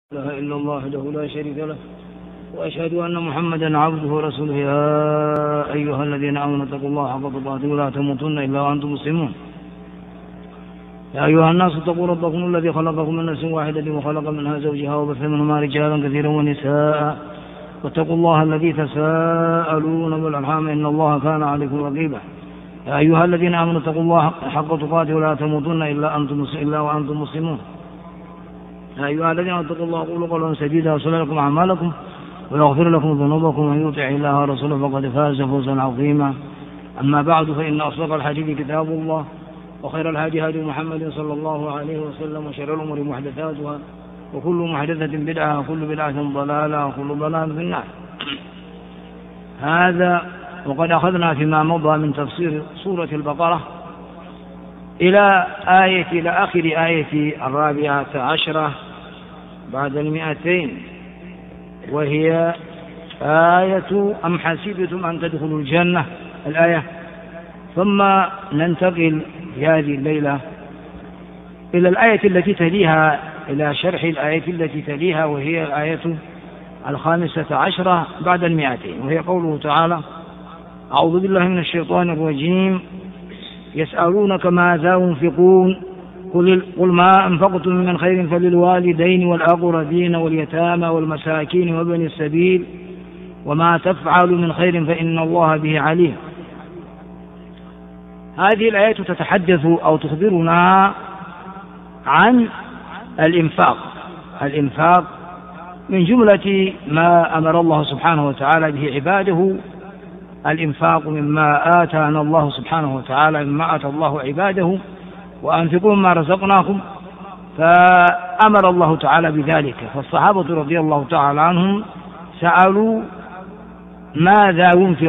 لا إله إلا الله وحده لا شريك له وأشهد أن محمدا عبده ورسوله. يا أيها الذين آمنوا اتقوا الله حق تقاته ولا تموتن إلا وأنتم مسلمون. يا أيها الناس اتقوا ربكم الذي خلقكم من نفس واحدة وخلق منها زوجها وبث منهما رجالا كثيرا ونساء واتقوا الله الذي تساءلون بالأرحام إن الله كان عليكم رقيبا. يا أيها الذين آمنوا اتقوا الله حق تقاته ولا تموتن إلا وأنتم مسلمون. يا أيها الذين آمنوا اتقوا الله وقولوا قولا سديدا يصلح لكم أعمالكم ويغفر لكم ذنوبكم ومن يطع الله ورسوله فقد فاز فوزا عظيما. أما بعد فإن أصدق الحديث كتاب الله وخير الهدي هدي محمد صلى الله عليه وسلم وشر الأمور محدثاتها وكل محدثة بدعة وكل بدعة ضلالة وكل ضلالة في النار. هذا وقد أخذنا فيما مضى من تفسير سورة البقرة إلى آخر آية 14 بعد 200 وهي آية أم حسبتم أن تدخلوا الجنة الآية. ثم ننتقل في هذه الليلة إلى الآية التي تليها إلى شرح الآية التي تليها وهي الآية 15 بعد 200 وهي قوله تعالى: أعوذ بالله من الشيطان الرجيم. يسألونك ماذا ينفقون قل ما أنفقتم من خير فللوالدين والأقربين واليتامى والمساكين وابن السبيل وما تفعلوا من خير فإن الله به عليم. هذه الآية تتحدث أو تخبرنا عن الإنفاق من جملة ما أمر الله سبحانه وتعالى به عباده، الإنفاق مما آتانا الله سبحانه وتعالى، مما آتى الله عباده، وأنفقوا مما رزقناكم، فأمر الله تعالى بذلك. فالصحابة رضي الله تعالى عنهم سألوا ماذا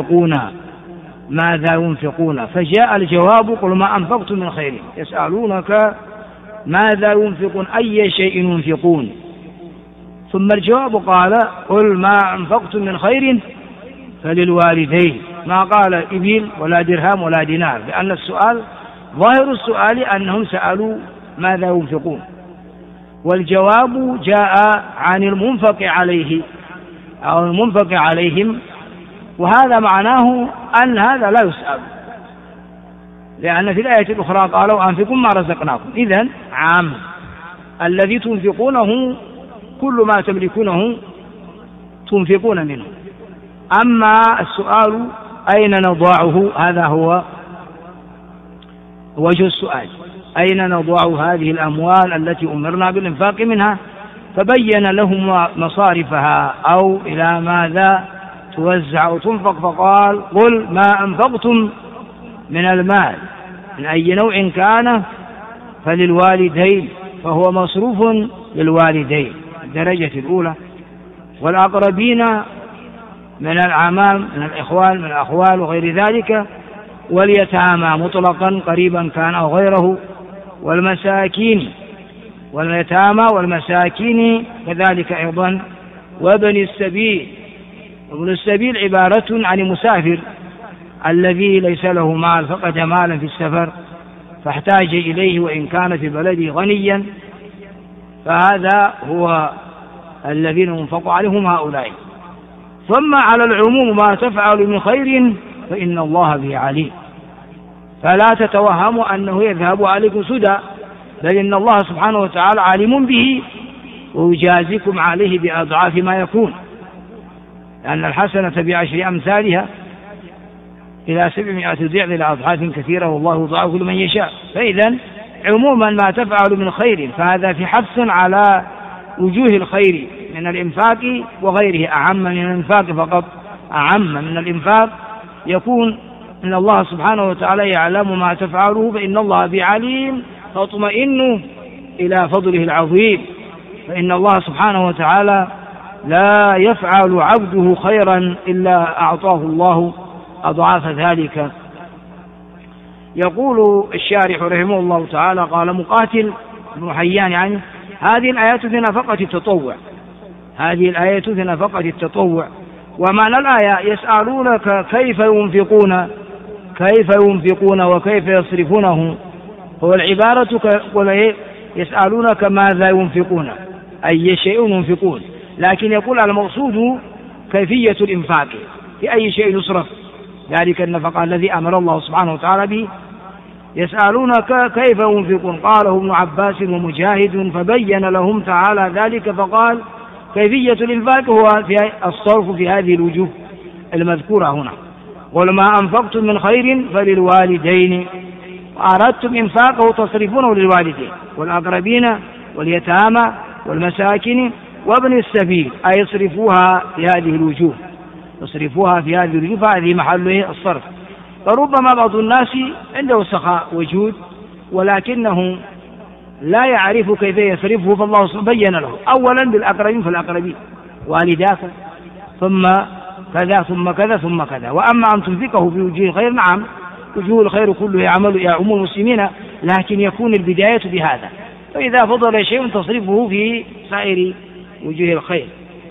ينفقون فجاء الجواب: قل ما أنفقتم من خير. يسألونك ماذا ينفقون، أي شيء ينفقون. ثم الجواب قال: قل ما أنفقتم من خير فللوالدين. ما قال إبل ولا درهم ولا دينار، لأن السؤال ظاهر السؤال أنهم سألوا ماذا ينفقون، والجواب جاء عن المنفق عليه أو المنفق عليهم، وهذا معناه أن هذا لا يسأل، لأن في الآية الأخرى قالوا أنفقوا ما رزقناكم. إذن عام، الذي تنفقونه كل ما تملكونه تنفقون منه. أما السؤال أين نضعه، هذا هو وجه السؤال: أين نضع هذه الأموال التي أمرنا بالإنفاق منها؟ فبين لهم مصارفها أو إلى ماذا توزع وتنفق، فقال: قل ما أنفقتم من المال من أي نوع كان فللوالدين، فهو مصروف للوالدين الدرجة الأولى، والأقربين من الأعمام من الإخوان من الأخوال وغير ذلك، واليتامى مطلقا قريبا كان أو غيره، والمساكين واليتامى والمساكين كذلك أيضا، وابن السبيل. ابن السبيل عبارة عن المسافر الذي ليس له مال، فقد مالا في السفر فاحتاج إليه وإن كان في بلده غنيا، فهذا هو الذين ينفق عليهم هؤلاء. ثم على العموم: ما تفعل من خير فإن الله به عليم. فلا تتوهموا أنه يذهب عليكم سدى، بل إن الله سبحانه وتعالى عالم به ويجازيكم عليه بأضعاف ما يكون، لأن الحسنة ب10 أمثالها إلى 700 ضعف إلى أضعاف كثيرة، والله يضاعف لمن يشاء. فإذا عموما ما تفعل من خير، فهذا في حث على وجوه الخير من الإنفاق وغيره، أعم من الإنفاق فقط، أعم من الإنفاق يكون إن الله سبحانه وتعالى يعلم ما تفعله فإن الله بعليم، فاطمئنوا إلى فضله العظيم، فإن الله سبحانه وتعالى لا يفعل عبده خيرا إلا أعطاه الله أضعاف ذلك. يقول الشارح رحمه الله تعالى: قال مقاتل بن حيان يعني: هذه الآيات في نفقة التطوع، هذه الآية في نفقة التطوع. ومعنى الآية: يسألونك كيف ينفقون وكيف يصرفونه. هو العبارة يسألونك ماذا ينفقون، أي شيء ينفقون، لكن يقول المقصود كيفية الإنفاق، في أي شيء يصرف ذلك النفقة الذي أمر الله سبحانه وتعالى به. يسألونك كيف ينفقون، قاله ابن عباس ومجاهد، فبين لهم تعالى ذلك فقال كيفية الإنفاق هو في الصرف في هذه الوجوه المذكورة هنا. قل ما أنفقتم من خير فللوالدين، وأردتم إنفاقه تصرفونه للوالدين والأقربين واليتامى والمساكين وابن السبيل، أي يصرفوها في هذه الوجوه، يصرفوها في هذه الوجوه، فهذه محله الصرف. فربما بعض الناس عنده سخاء وجود ولكنه لا يعرف كيف يصرفه، فالله بين له أولا بالأقربين فالأقربين، والداك ثم كذا ثم كذا ثم كذا. وأما أن تنفقه في وجوه الخير، نعم وجوه الخير كله يعم المسلمين، لكن يكون البداية بهذا، فإذا فضل شيء تصرفه في سائر وجوه الخير.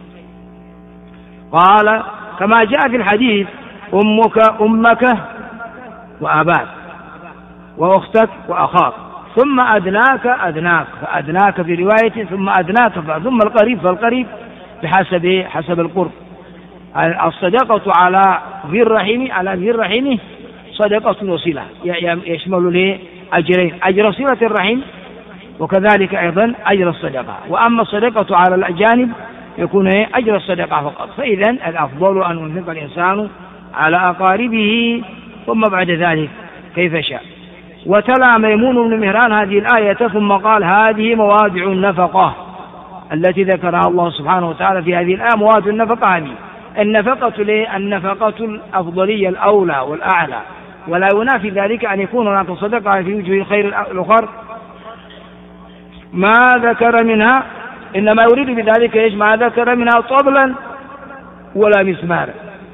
قال كما جاء في الحديث أمك وأباك وأختك وأخاك ثم أدناك فأدناك في رواية ثم أدناك ثم القريب فالقريب بحسب القرب. الصدقة على ذي الرحم صدقة وصلة، يشمل له أجرين، أجر صلة الرحم وكذلك أيضا أجر الصدقة. وأما الصدقة على الأجانب يكون أجر الصدقة فقط. فإذا الأفضل أن ينفق الإنسان على أقاربه ثم بعد ذلك كيف شاء. وتلا ميمون بن مهران هذه الآية ثم قال هذه مواضع النفقة التي ذكرها الله سبحانه وتعالى في هذه الآية، مواضع النفقة هذه النفقة الأفضلية الأولى والأعلى، ولا ينافي ذلك أن يكون هناك صدقة في وجه الخير الأخر ما ذكر منها، إنما يريد بذلك إيش؟ ما ذكر منها طبلا ولا مسمارا.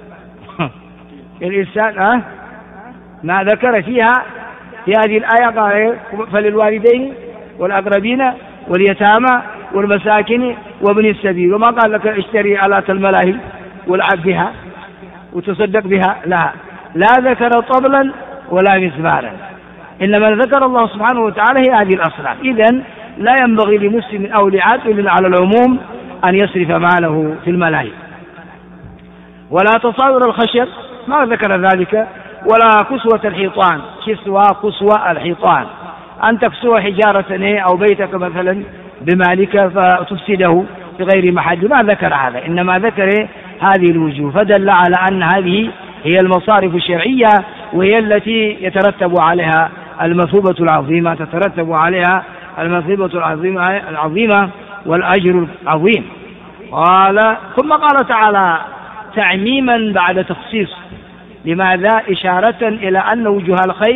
الإنسان ما ذكر فيها في هذه الآية قال فللوالدين والأقربين واليتامى والمساكين وابن السبيل، وما قال لك اشتري آلات الملاهي والعب بها وتصدق بها، لا ذكر طبلا ولا مسمارا، إنما ذكر الله سبحانه وتعالى هي هذه الأصناف. إذن لا ينبغي لمسلم أو لعاقل على العموم أن يصرف ماله في الملاهي، ولا تصاور الخشب ما ذكر ذلك، ولا كسوة الحيطان، كسوة الحيطان أن تكسو حجارة أو بيتك مثلا بمالك فتفسده بغير محل، ما ذكر هذا، إنما ذكر هذه الوجوه، فدل على أن هذه هي المصارف الشرعية، وهي التي يترتب عليها المثوبة العظيمة، تترتب عليها المثوبة العظيمة والأجر العظيم. ثم قال تعالى تعميما بعد تخصيص، لماذا؟ إشارة إلى أن وجوه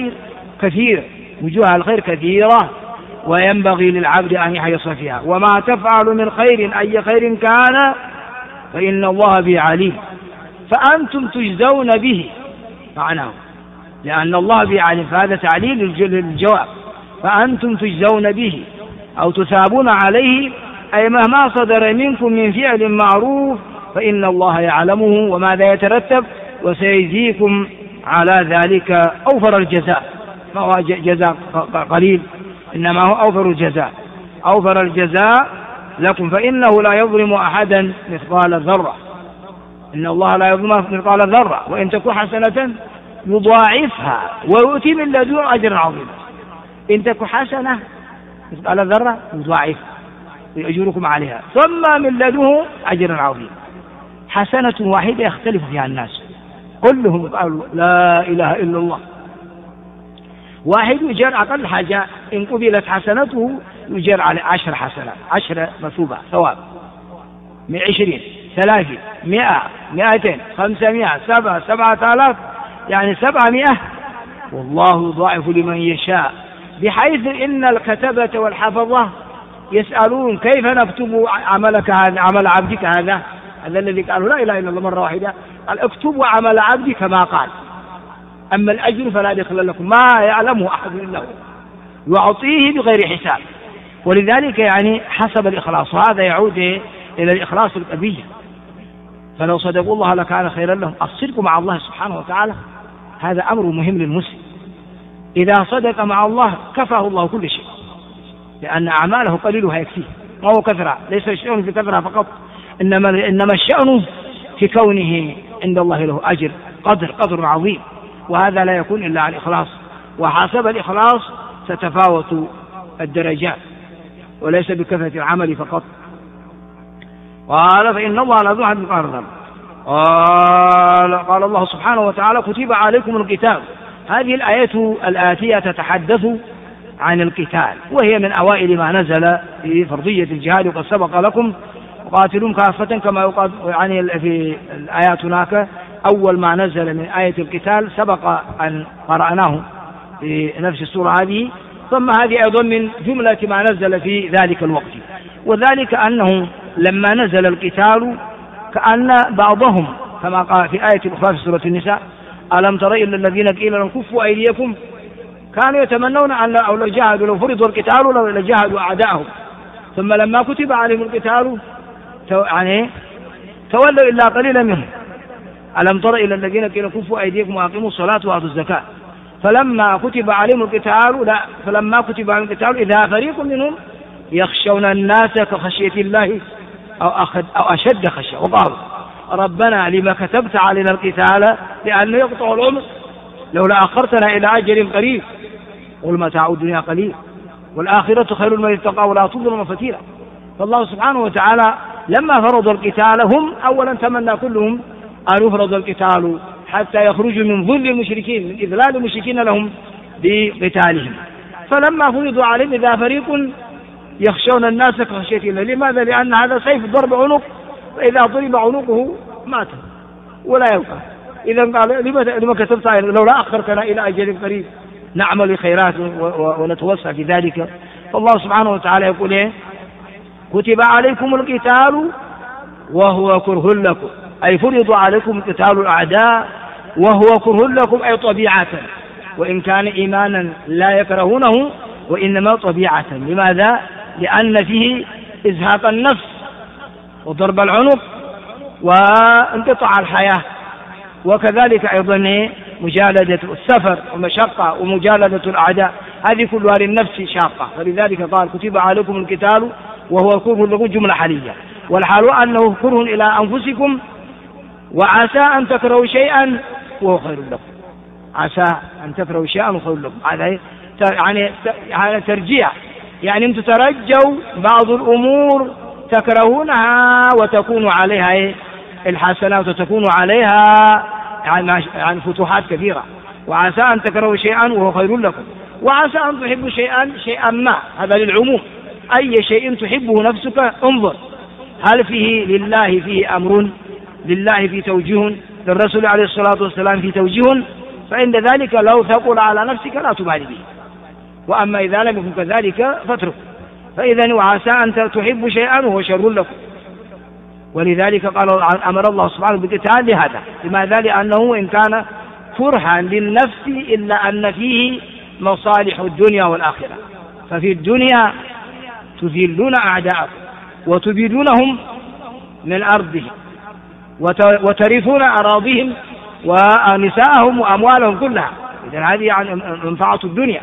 الخير كثيرة وينبغي للعبد أن يحرص فيها. وما تفعل من خير أي خير كان فإن الله به عليم فأنتم تجزون به، معناه لأن الله به عليم، فهذا تعليل للجواب، فأنتم تجزون به أو تثابون عليه، أي مهما صدر منكم من فعل معروف فإن الله يعلمه وماذا يترتب وسيجزيكم على ذلك أوفر الجزاء، ما هو جزاء قليل، إنما هو أوفر الجزاء لكم، فإنه لا يظلم أحدا مثقال ذرة، إن الله لا يظلم مثقال ذرة، وإن تكون حسنة يضاعفها ويؤتي من لدنه أجرا عظيما. إن تكون حسنة مثقال ذرة يضاعفها ويأجركم عليها ثم من لدنه أجرا عظيما. حسنة واحدة يختلف فيها الناس كلهم قالوا لا إله إلا الله، واحد يجر أقل حاجة إن قبلت حسنته يجر على 10 حسنات، 10 مثوبة ثواب، من 20 30 100 200 500 7000 يعني 700، والله يضاعف لمن يشاء، بحيث إن الكتبة والحفظة يسألون كيف نكتب عملك هذا، عمل عبدك هذا الذي قالوا لا إله إلا الله مرة واحدة، قال اكتبوا عمل عبدك كما قال، أما الأجر فلا دخل لكم ما يعلمه أحد إلا هو يعطيه بغير حساب. ولذلك يعني حسب الإخلاص، وهذا يعود إلى الإخلاص الأبي، فلو صدقوا الله لكان خيرا لهم. الصدق مع الله سبحانه وتعالى هذا أمر مهم للمسلم، إذا صدق مع الله كفاه الله كل شيء، لأن أعماله قليلها يكفيه، ما هو كثرة، ليس الشأن في كثرة فقط، إنما الشأن في كونه عند الله له أجر قدر عظيم، وهذا لا يكون إلا على الإخلاص، وحسب الإخلاص تتفاوت الدرجات وليس بكثرة العمل فقط. قال فإن الله لا ذو حد الأرض. قال الله سبحانه وتعالى كتب عليكم القتال. هذه الآية الآتية تتحدث عن القتال، وهي من أوائل ما نزل في فرضية الجهاد، وقد سبق لكم قاتلون كافة كما يقال يعني في الآيات هناك. أول ما نزل من آية القتال سبق أن قرأناه في نفس السورة هذه، ثم هذه أيضا من جملة ما نزل في ذلك الوقت، وذلك أنه لما نزل القتال كأن بعضهم كما قال في آية أخرى في سورة النساء: ألم تر إلا الذين قيل لهم كفوا أيديكم كانوا يتمنون أن لو جاهدوا لو فرضوا القتال لجاهدوا أعداءهم، ثم لما كتب عليهم القتال يعني تولوا إلا قليلا منهم. ألم تر إلا الذين قيل كفوا أيديكم وأقيموا الصلاة وآتوا الزكاة فلما كتب عليهم القتال إذا فريق منهم يخشون الناس كخشية الله أو أشد خشية، وقالوا ربنا لما كتبت علينا القتال لأنه يقطع العمر لولا أخرتنا إلى أجل قريب قل متاع الدنيا قليل والآخرة خير لمن اتقى ولا تظلم فتيلا. فالله سبحانه وتعالى لما فرض القتال هم أولا تمنى كلهم أن يفرض القتال حتى يخرجوا من ظل المشركين، من إذلال المشركين لهم بقتالهم. فلما فرضوا عليهم إذا فريق يخشون الناس كخشية الله. لماذا؟ لأن هذا سيف ضرب عنق، فإذا ضرب عنقه مات ولا يبقى. إذا قال لما كتبت لولا أخرتنا إلى أجل قريب نعمل الخيرات ونتوسع في ذلك. فالله سبحانه وتعالى يقول إيه؟ كتب عليكم القتال وهو كره لكم، أي فرض عليكم قتال الأعداء وهو كره لكم، أي طبيعة، وإن كان إيمانا لا يكرهونه وإنما طبيعة. لماذا؟ لأن فيه إزهاق النفس وضرب العنق وانقطاع الحياة، وكذلك أيضا مجالدة السفر ومشقة ومجالدة الأعداء، هذه كلها للنفس شاقة. فلذلك قال كتب عليكم القتال وهو كره لكم جملة حالية، والحال أنه كره إلى أنفسكم وعسى أن تكرهوا شيئا وهو خير لكم. عسى أن تكرهوا شيئا وهو خير لكم، هذا يعني ترجيع، يعني أنتم ترجوا بعض الأمور تكرهونها وتكون عليها الحسنات وتكون عليها يعني فتوحات كثيرة. وعسى أن تكرهوا شيئا وهو خير لكم، وعسى أن تحبوا شيئا ما، هذا للعموم. أي شيء تحبه نفسك انظر هل فيه لله فيه أمر، لله فيه توجيه، للرسول عليه الصلاة والسلام فيه توجيه، فعند ذلك لو ثقل على نفسك لا تبالي به، وأما إذا لم يكن كذلك فاترك. فإذا وعسى أن تحبوا شيئا وهو شر لكم. ولذلك قال أمر الله سبحانه بالقتال لهذا. لماذا؟ لأنه إن كان كرها للنفس إلا أن فيه مصالح الدنيا والآخرة. ففي الدنيا تذلون أعداءكم وتبيدونهم من أرضهم وترثون أراضيهم ونساءهم وأموالهم كلها. إذن هذه يعني منفعة الدنيا،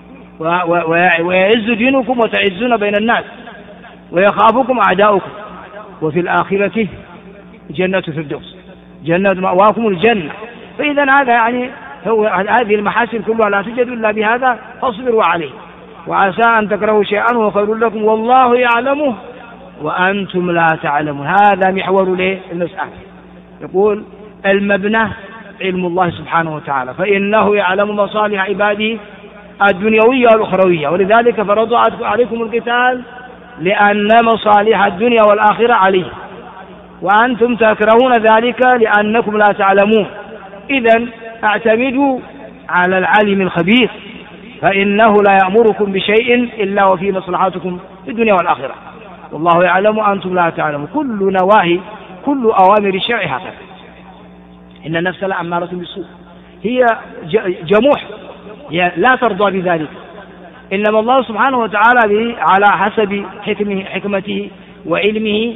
ويعز دينكم وتعزون بين الناس ويخافكم أعداؤكم. وفي الآخرة جنة فردوس، جنة مأواكم الجنة. فإذا هذا يعني هذه المحاسن كلها لا توجد إلا بهذا، فاصبروا عليه. وعسى أن تكرهوا شيئا وهو خير لكم والله يعلمه وأنتم لا تعلمون. هذا محور المسألة. يقول المبنى علم الله سبحانه وتعالى، فإنه يعلم مصالح عباده الدنيوية والأخروية، ولذلك فرض عليكم القتال لأن مصالح الدنيا والآخرة عليه، وأنتم تكرهون ذلك لأنكم لا تعلمون. إذن اعتمدوا على العالم الخبير، فإنه لا يأمركم بشيء إلا وفي مصلحتكم في الدنيا والآخرة، والله يعلم وأنتم لا تعلمون. كل نواهي كل أوامر الشرع هكذا. إن النفس لأمارة بالسوء، هي جموح، هي لا ترضى بذلك. إنما الله سبحانه وتعالى على حسب حكمته وعلمه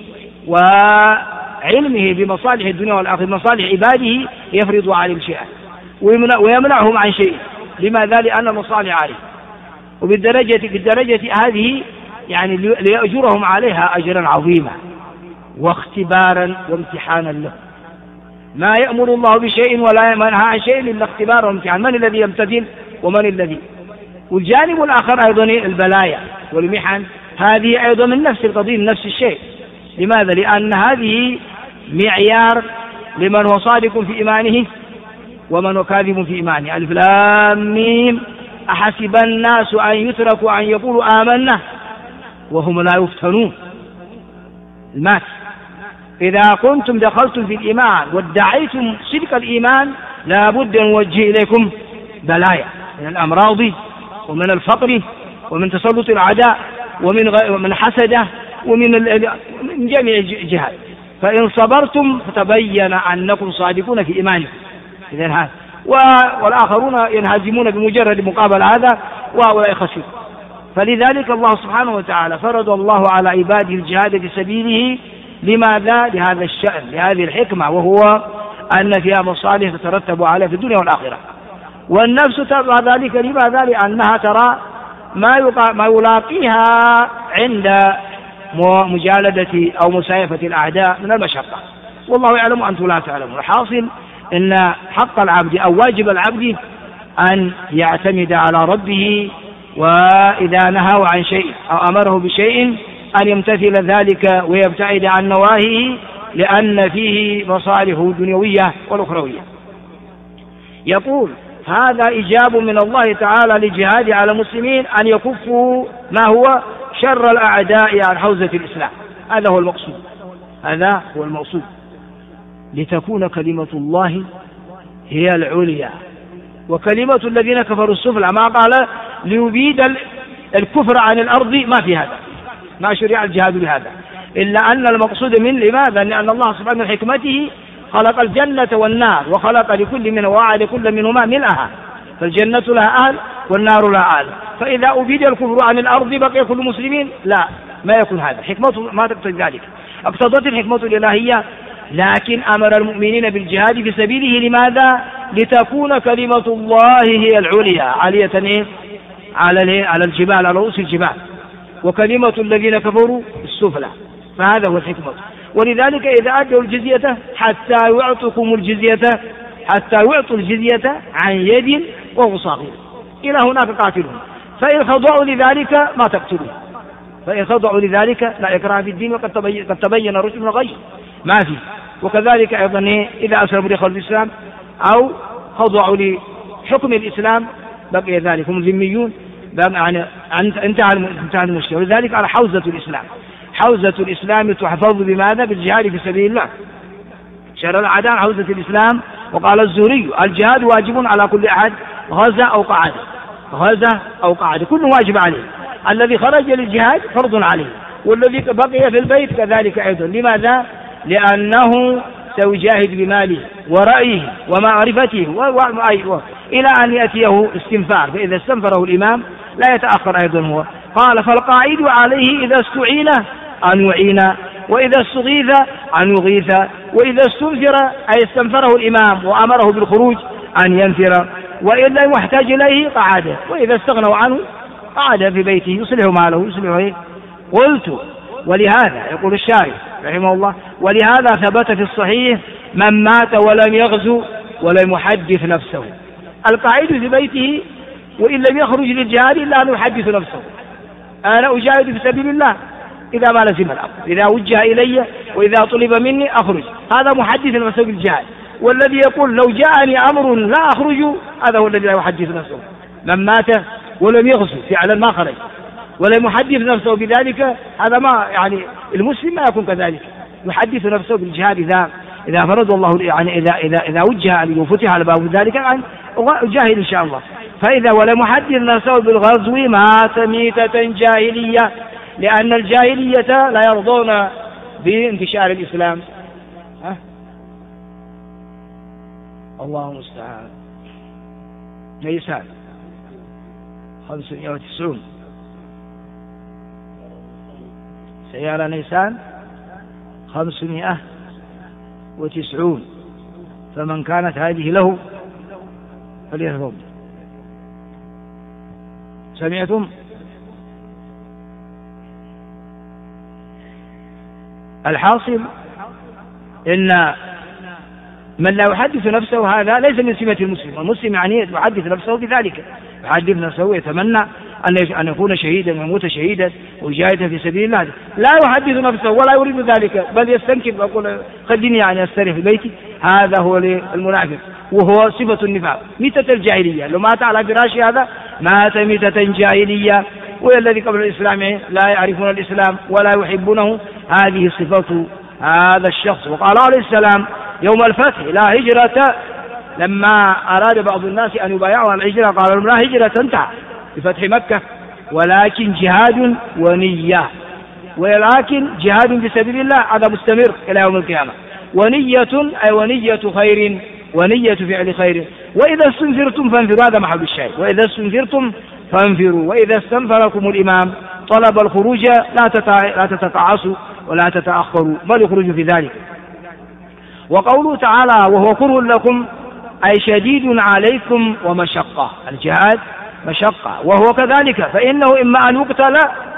وعلمه بمصالح الدنيا والآخرة، مصالح عباده، يفرض عليهم شيئا ويمنعهم عن شيء. لماذا؟ لأن المصالح عليه. وبالدرجة هذه يعني ليأجرهم عليها أجرا عظيما واختبارا وامتحانا لهم. ما يأمر الله بشيء ولا ينهى عن شيء إلا اختبارا وامتحان، من الذي يمتثل ومن الذي. والجانب الآخر أيضا البلايا والمحن، هذه أيضا من نفس القضية، من نفس الشيء. لماذا؟ لأن هذه معيار لمن هو صادق في إيمانه ومن هو كاذب في إيمانه. ألف لام ميم أحسب الناس أن يتركوا أن يقولوا آمنا وهم لا يفتنون. المات إذا كنتم دخلتم في الإيمان وادعيتم صدق الإيمان لا بد أن نوجه إليكم بلايا من الأمراض ومن الفقر ومن تسلط الأعداء ومن حسده ومن جميع الجهات. فإن صبرتم فتبين أنكم صادقون في إيمانكم. إذن هذا والآخرون ينهزمون بمجرد مقابل هذا وهؤلاء خسروا. فلذلك الله سبحانه وتعالى فرض الله على عباده الجهاد في سبيله. لماذا؟ لهذا الشأن، لهذه الحكمة، وهو أن فيها مصالح تترتب عليها في الدنيا والآخرة. والنفس ترى ذلك. لماذا؟ لأنها ترى ما يلاقيها عند مجالدة أو مسايفة الأعداء من المشقة، والله يعلم وأنتم لا تعلمون. الحاصل إن حق العبد أو واجب العبد أن يعتمد على ربه، وإذا نهى عن شيء أو أمره بشيء أن يمتثل ذلك ويبتعد عن نواهيه، لأن فيه مصالح دنيوية والأخروية. يقول هذا إجاب من الله تعالى لجهاد على المسلمين أن يكفوا ما هو شر الأعداء عن حوزة الإسلام. هذا هو المقصود، هذا هو المقصود، لتكون كلمة الله هي العليا وكلمة الذين كفروا السفلى. ما قال ليبيد الكفر عن الأرض، ما في هذا، ما شرع الجهاد بهذا، إلا أن المقصود من لماذا؟ لأن الله سبحانه حكمته خلق الجنة والنار، وخلق لكل منه وعد كل منهما ملأها، فالجنة لها أهل والنار لها أهل. فإذا أبيد الكفر عن الأرض بقي كل مسلمين، لا، ما يكون هذا، حكمته ما تقتضي ذلك. اقتضت الحكمة الإلهية، لكن أمر المؤمنين بالجهاد في سبيله. لماذا؟ لتكون كلمة الله هي العليا، عالية على الجبال، على رؤوس الجبال، وكلمة الذين كفروا السفلى. فهذا هو الحكمة. ولذلك إذا أدوا الجزية حتى يعطوا الجزية عن يد وهو صاغر، إلى هناك قاتلهم، فإن خضعوا لذلك ما تقتلون، فإن خضعوا لذلك لا إكراه في الدين، وقد تبين الرشد من الغي، ما في. وكذلك أيضا إذا أسلموا دخلوا الإسلام أو خضعوا لحكم الإسلام بقي ذلك، هم ذميون، انتهى المشكلة. ولذلك على حوزة الإسلام تحفظ بماذا؟ بالجهاد في سبيل الله. شر الأعداء حوزة الإسلام. وقال الزهري الجهاد واجب على كل أحد غزا أو قعد، كل واجب عليه. الذي خرج للجهاد فرض عليه، والذي بقي في البيت كذلك أيضا. لماذا؟ لأنه سيجاهد بماله ورأيه ومعرفته إلى أن يأتيه استنفار، فإذا استنفره الإمام لا يتأخر أيضا هو. قال فالقاعد عليه إذا استعين أن يعين، وإذا استغيث أن يغيث، وإذا استنفر أي استنفره الإمام وأمره بالخروج أن ينفر، وإن لم يحتاج إليه قعد، وإذا استغنوا عنه قعد في بيته يصلح ماله يصلح. قلت ولهذا يقول الشارح رحمه الله ولهذا ثبت في الصحيح من مات ولم يغزو ولم يحدث نفسه. القاعد في بيته وإن لم يخرج للجهاد إلا أن يحدث نفسه، أنا أجاهد في سبيل الله إذا ما لزم الأمر، إذا وجه إلي وإذا طلب مني أخرج، هذا محدث نفسه بالجهاد. والذي يقول لو جاءني أمر لا أخرج، هذا هو الذي لا يحدث نفسه. من مات ولم يغزو فعلا ما خرج ولم يحدث نفسه بذلك، هذا ما يعني المسلم ما يكون كذلك، يحدث نفسه بالجهاد إذا فرض الله يعني إذا وجه عليه وفتح على باب ذلك يعني جاهد إن شاء الله. فإذا ولم يحدث نفسه بالغزو مات ميتة جاهلية، لأن الجاهلية لا يرضون بانتشار الإسلام. الله المستعان. نيسان 590 سيارة نيسان 590، فمن كانت هذه له فليتفضل. سمعتم؟ الحاصل إن من لا يحدث نفسه هذا ليس من سمة المسلم. المسلم يعني يحدث نفسه بذلك، يحدث نفسه يتمنى أن يكون شهيدا ويموت شهيدا ويجاهد في سبيل الله، لا يحدث نفسه ولا يريد ذلك، بل يستنكف ويقول خليني يعني أستريح في بيتي. هذا هو المنافق، وهو صفة النفاق، ميتة الجاهلية. لو مات على فراش هذا مات ميتة جاهلية، والذي قبل الإسلام لا يعرفون الإسلام ولا يحبونه. هذه صفة هذا الشخص. وقال عليه السلام يوم الفتح لا هجرة، لما أراد بعض الناس أن يبايعوا على الهجرة قال لهم لا هجرة انتهى بفتح مكة، ولكن جهاد ونية، ولكن جهاد في سبيل الله هذا مستمر إلى يوم القيامة، ونية أي ونية خير، ونية فعل خير. وإذا استنفرتم فانفروا، هذا محل الشاهد، وإذا استنفرتم فانفروا. وإذا استنفركم الإمام طلب الخروج لا تتقاعسوا ولا تتأخروا، بل يخرجوا في ذلك. وقوله تعالى وهو كره لكم أي شديد عليكم ومشقة، الجهاد مشقة، وهو كذلك، فإنه إما أن يقتل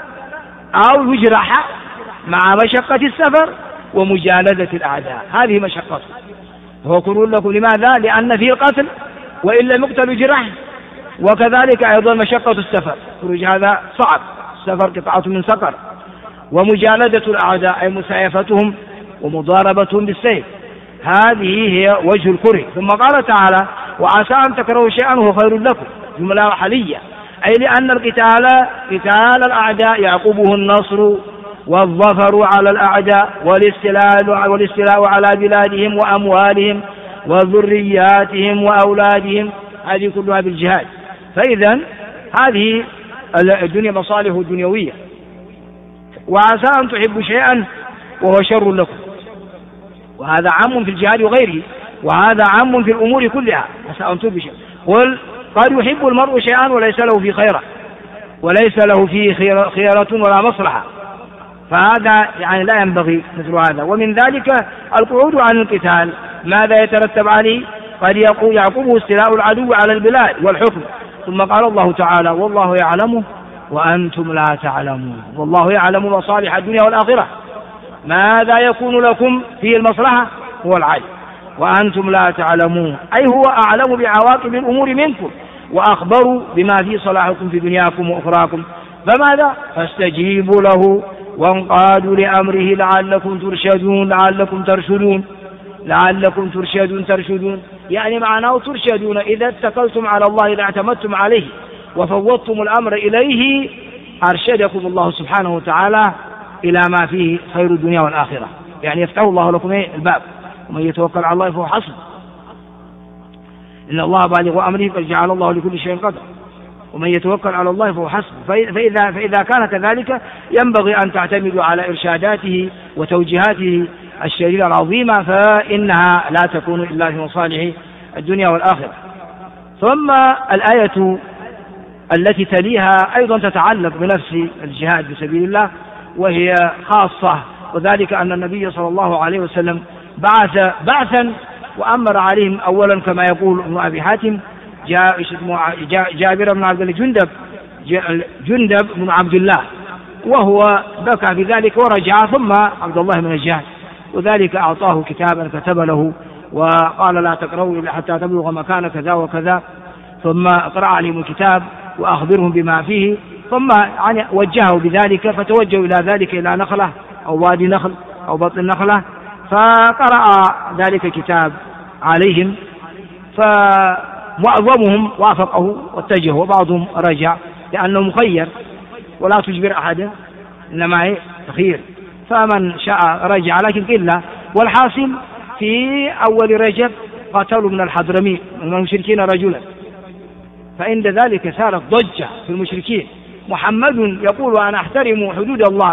أو يجرح مع مشقة السفر ومجالدة الأعداء، هذه مشقته. وهو كره لكم لماذا؟ لأن فيه القتل، وإن لم يقتل يجرح، وكذلك أيضا مشقة السفر، خروج هذا صعب، السفر قطعة من سقر. ومجالدة الأعداء أي مسايفتهم ومضاربتهم بالسيف، هذه هي وجه الكره. ثم قال تعالى وعسى أن تكرهوا شيئا وهو خير لكم، جملة حالية، أي لأن قتال الأعداء يعقبه النصر والظفر على الأعداء والاستيلاء على بلادهم وأموالهم وذرياتهم وأولادهم، هذه كلها بالجهاد. فإذا هذه الدنيا مصالح دنيوية. وعسى أن تحبوا شيئا وهو شر لكم، وهذا عام في الجهاد وغيره، وهذا عام في الأمور كلها. عسى أن تحبوا شيئا، قل قد يحب المرء شيئا وليس له فيه خيرة، وليس له فيه خيرة ولا مصلحة، فهذا يعني لا ينبغي مثل هذا. ومن ذلك القعود عن القتال، ماذا يترتب عليه؟ قد يعقبه استيلاء العدو على البلاد والحكم. ثم قال الله تعالى والله يعلم وأنتم لا تعلمون، والله يعلم مصالح الدنيا والآخرة، ماذا يكون لكم فيه المصلحة هو العدل، وأنتم لا تعلمون أي هو أعلم بعواقب الأمور منكم، وأخبروا بما في صلاحكم في دنياكم وأخراكم. فماذا؟ فاستجيبوا له وانقادوا لأمره لعلكم ترشدون، لعلكم ترشدون، يعني معناه ترشدون إذا اتكلتم على الله، إذا اعتمدتم عليه وفوضتم الأمر إليه أرشدكم الله سبحانه وتعالى إلى ما فيه خير الدنيا والآخرة، يعني يفتح الله لكم الباب، ومن يتوكل على الله فهو حسبه، إن الله بالغ أمره قد جعل الله لكل شيء قدر، ومن يتوكل على الله فهو حسبه. فإذا كان كذلك ينبغي أن تعتمدوا على إرشاداته وتوجيهاته الشريرة العظيمة، فإنها لا تكون إلا في مصالح الدنيا والآخرة. ثم الآية التي تليها أيضا تتعلق بنفس الجهاد في سبيل الله، وهي خاصة، وذلك أن النبي صلى الله عليه وسلم بعث بعثا وأمر عليهم أولا كما يقول ابن أبي حاتم جابر بن عبد الله جندب بن عبد الله، وهو بكى في ذلك ورجع، ثم عبد الله بن الجهل، وذلك أعطاه كتابا كتب له وقال لا تقرأوا إلا حتى تبلغ مكان كذا وكذا، ثم اقرأ عليهم الكتاب وأخبرهم بما فيه، ثم يعني وجهه بذلك، فتوجهوا إلى ذلك إلى نخلة أو وادي نخل أو بطن نخلة، فقرأ ذلك الكتاب عليهم، فمعظمهم وافقه واتجه، وبعضهم رجع لأنه مخير ولا تجبر أحد، إنما تخير، فمن شاء رجع، لكن قلة. والحاصل في أول رجب قتلوا من الحضرمي من المشركين رجلا، فعند ذلك صارت ضجة في المشركين. محمد يقول أنا أحترم حدود الله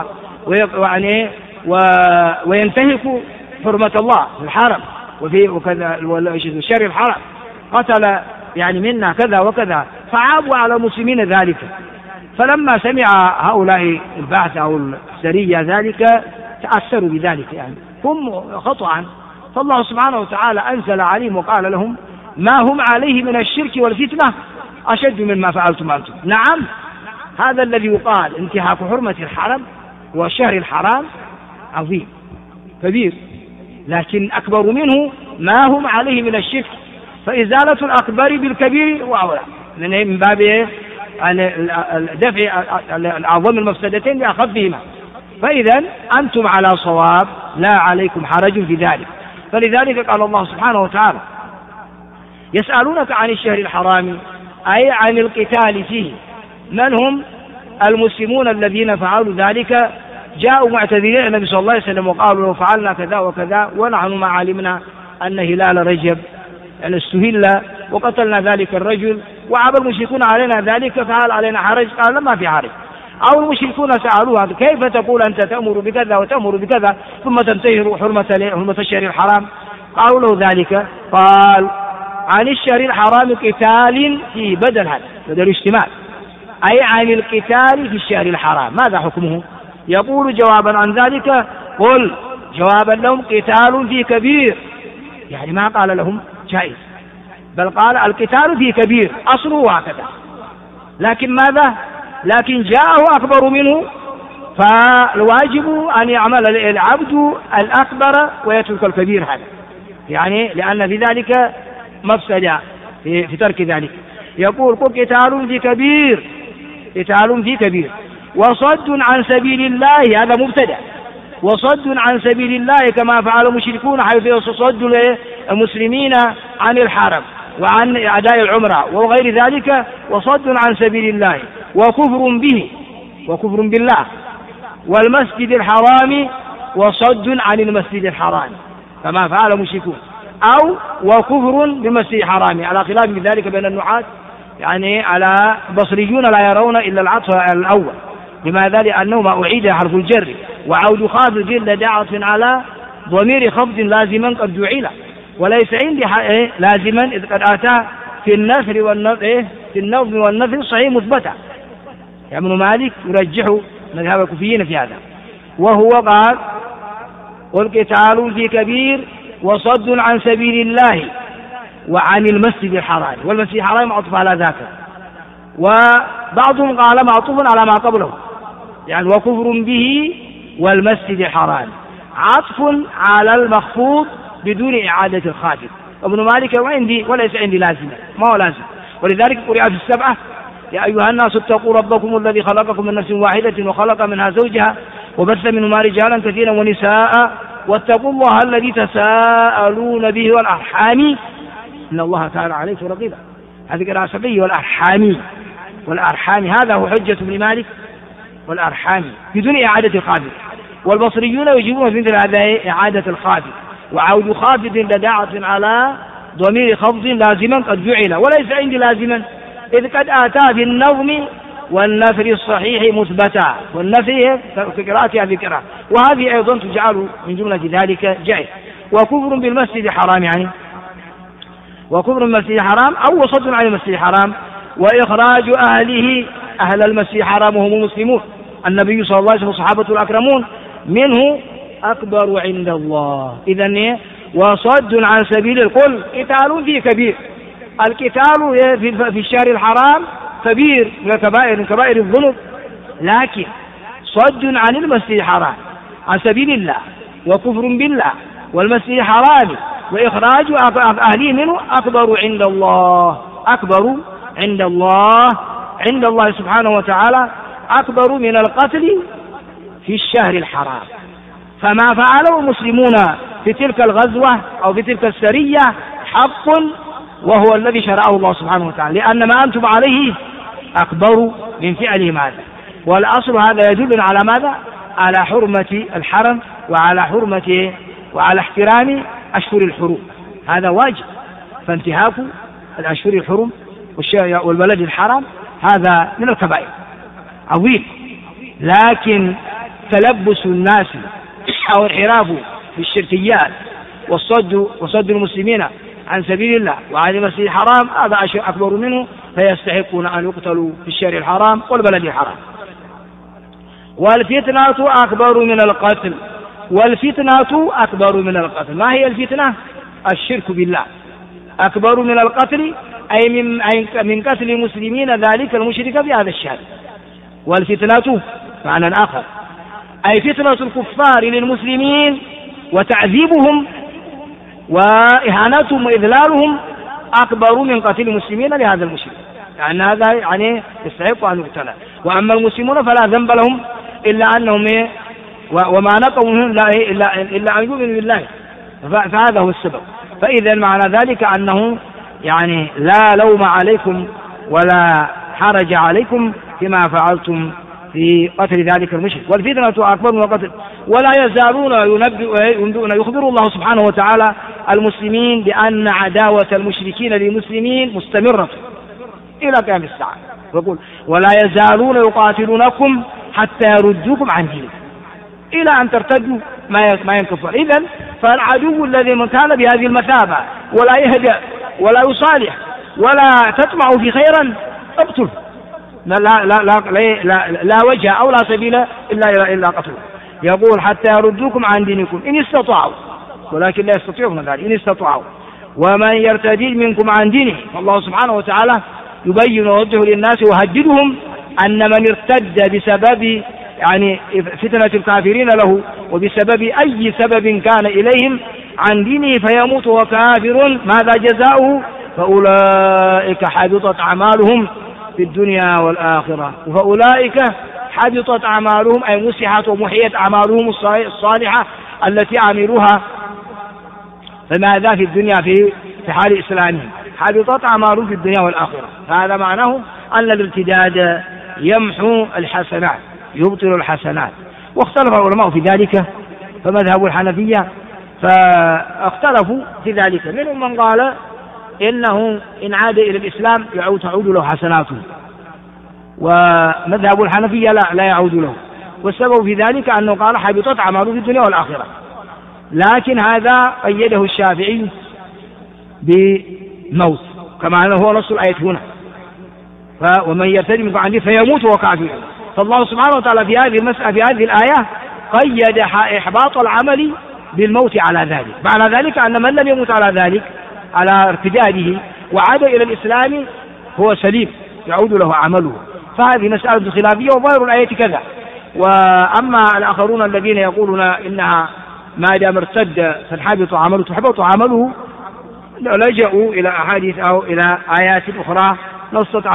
وينتهك حرمة الله في الحرم وكذا شر الحرم، قتل يعني منا كذا وكذا، فعابوا على المسلمين ذلك. فلما سمع هؤلاء البعث أو السرية ذلك تأثروا بذلك، يعني هم خطأ، فالله سبحانه وتعالى أنزل عليهم وقال لهم ما هم عليه من الشرك والفتنة أشد مما فعلتم أنتم. نعم، هذا الذي يقال انتهاك حرمة الحرم والشهر الحرام عظيم، كبير، لكن أكبر منه ما هم عليه من الشرك، فإزالة الأكبر بالكبير وأولى من باب دفع الأعظم المفسدتين بأخفهما. فإذا أنتم على صواب، لا عليكم حرج في ذلك. فلذلك قال الله سبحانه وتعالى: يسألونك عن الشهر الحرام، أي عن القتال فيه. من هم المسلمون الذين فعلوا ذلك؟ جاءوا معتذرين النبي صلى الله عليه وسلم وقالوا: لو فعلنا كذا وكذا ونحن ما علمنا أن هلال رجب يعني استهل وقتلنا ذلك الرجل وعاب المشركون علينا ذلك فهل علينا حرج؟ قال: ما في حرج. أو المشركون سألوها: كيف تقول أنت تأمر بكذا وتأمر بكذا ثم تنتهر حرمة الشهر الحرام؟ قالوا له ذلك، قال: عن الشهر الحرام قتال في بدل اشتمال، أي عن القتال في الشهر الحرام. ماذا حكمه؟ يقول جوابا عن ذلك: قل جوابا لهم: قتال في كبير، يعني ما قال لهم جائز، بل قال القتال في كبير أصله هكذا، لكن ماذا؟ لكن جاءه أكبر منه، فالواجب أن يعمل العبد الأكبر ويترك الكبير هذا، يعني لأن في ذلك مفسدة في ترك ذلك. يقول: قتال في كبير، قتال في كبير، وصد عن سبيل الله، هذا مبتدأ، وصد عن سبيل الله كما فعل المشركون حيث يصد المسلمين عن الحرم وعن أداء العمرة وغير ذلك، وصد عن سبيل الله، وكفر به، وكفر بالله، والمسجد الحرام، وصد عن المسجد الحرام كما فعل المشركون، أو وكفر بالمسجد الحرام، على خلاف من ذلك بين النحاة، يعني على بصريون لا يرون إلا العطف الأول. لماذا؟ لأنه ما أعيد حرف الجر، وعود خافض جل دعوة على ضمير خفض لازما قد جعل، وليس عندي لازما إذ قد أتى في النثر والنثر في النظم والنثر صحيح مثبتة. ابن مالك يرجح مذهب الكوفيين في هذا، وهو قال: والقتال في كبير وصد عن سبيل الله وعن المسجد الحرام، والمسجد الحرام معطوف على ذاك، وبعضهم قال معطوف على ما قبله، يعني وكفر به والمسجد الحرام، عطف على المخفوض بدون إعادة الخافض. ابن مالك وعندي وليس عندي لازم، ما هو لازم، ولذلك قرئ في السبعة: يا أيها الناس اتقوا ربكم الذي خلقكم من نفس واحدة وخلق منها زوجها وبث منهما رجالا كثيرا ونساء واتقوا الله الذي تساءلون به والأرحام إن الله كان عليكم رقيبا. هذه قراءة سبعية، والأرحام هذا هو حجة ابن مالك، والأرحام بدون إعادة الخافض، والبصريون يجيبون في مثل هذا إعادة الخافض، وعود خافض لداعة على ضمير خفض لازما قد جعل، وليس عندي لازما إذ قد آتى في النظم والنثر الصحيح مثبتا، والنثر في قراءتها في قراءة، وهذه أيضا تجعل من جملة ذلك جائز. وكفر بالمسجد الحرام، يعني وكفر بالمسجد الحرام أو وصد عن المسجد الحرام، وإخراج أهل المسجد الحرام وهم المسلمون، النبي صلى الله عليه وسلم وصحابته الأكرمون منه أكبر عند الله. إذن وصد عن سبيل القل قتال فيه كبير، القتال في الشهر الحرام كبير من كبائر الذنوب، لكن صد عن المسجد الحرام عن سبيل الله وكفر بالله والمسجد الحرام وإخراج أهله منه أكبر عند الله، أكبر عند الله سبحانه وتعالى، أكبر من القتل في الشهر الحرام. فما فعله المسلمون في تلك الغزوة أو في تلك السرية حق، وهو الذي شرعه الله سبحانه وتعالى، لأن ما أنتم عليه أكبر من فعلهم هذا. والأصل هذا يدل على ماذا؟ على حرمة الحرم وعلى احترام أشهر الحرم، هذا واجب. فانتهاك الأشهر الحرم والبلد الحرام هذا من الكبائر عظيم، لكن تلبس الناس أو انحراف في الشركيات وصد المسلمين عن سبيل الله وعن المسجد الحرام هذا أشياء أكبر منه، فيستحقون أن يقتلوا في الشهر الحرام والبلد الحرام. والفتنة أكبر من القتل، والفتنة أكبر من القتل. ما هي الفتنة؟ الشرك بالله أكبر من القتل، أي من قتل المسلمين ذلك المشرك في هذا الشهر. والفتنة معنى آخر، أي فتنة الكفار للمسلمين وتعذيبهم وإهانتهم وإذلالهم أكبر من قتل المسلمين لهذا المشرك، لأن هذا يعني يستحق أن يقتل. وأما المسلمون فلا ذنب لهم إلا أنهم وما نقموا منهم إلا أن يؤمنوا بالله، فهذا هو السبب. فإذا معنى ذلك أنه يعني لا لوم عليكم ولا حرج عليكم فيما فعلتم في قتل ذلك المشرك، والفتنة أكبر من القتل. ولا يزالون يخبر الله سبحانه وتعالى المسلمين بأن عداوة المشركين للمسلمين مستمرة إلى قيام الساعة، يقول ولا يزالون يقاتلونكم حتى يردوكم عن دينكم إلى أن ترتدوا ما ينكفر. إذن فالعدو الذي من كان بهذه المثابة ولا يهدأ ولا يصالح ولا تطمع في خيرا اقتل، لا وجه أو لا سبيل إلا قتله. يقول حتى يردوكم عن دينكم إن استطاعوا، ولكن لا يستطيعون ذلك إن استطاعوا. ومن يرتد منكم عن دينه، فالله سبحانه وتعالى يبين ويوضح للناس ويهددهم أن من ارتد بسبب يعني فتنة الكافرين له وبسبب أي سبب كان إليهم عن دينه فيموت وكافر ماذا جزاؤه؟ فأولئك حبطت أعمالهم في الدنيا والآخرة. فأولئك حبطت أعمالهم أي مسحت ومحيت أعمالهم الصالحة التي عملوها فماذا في الدنيا في حال إسلامهم، حبطت أعمالهم في الدنيا والآخرة. فهذا معناه أن الارتداد يمحو الحسنات يبطل الحسنات. واختلف العلماء في ذلك، فمذهب الحنفية فاختلفوا في ذلك، منهم من قال إنه إن عاد إلى الإسلام تعود له حسناته، ومذهب الحنفية لا يعود له، والسبب في ذلك أنه قال حبطت أعماله في الدنيا والآخرة. لكن هذا قيده الشافعي بموت كما أنه هو نص الآية هنا، ومن يرتد منكم عن دينه فيموت وهو كافر. فالله سبحانه وتعالى في هذه المسألة في هذه الآية قيد إحباط العمل بالموت على ذلك. معنى ذلك أن من لم يموت على ذلك على ارتداده وعاد إلى الإسلام هو سليم يعود له عمله. فهذه مسألة خلافية وظاهر الآية كذا. وأما الآخرون الذين يقولون إنها ما دام ارتد فانحبط عمله تحبط عمله لجأوا إلى أحاديث أو إلى آيات أخرى نصت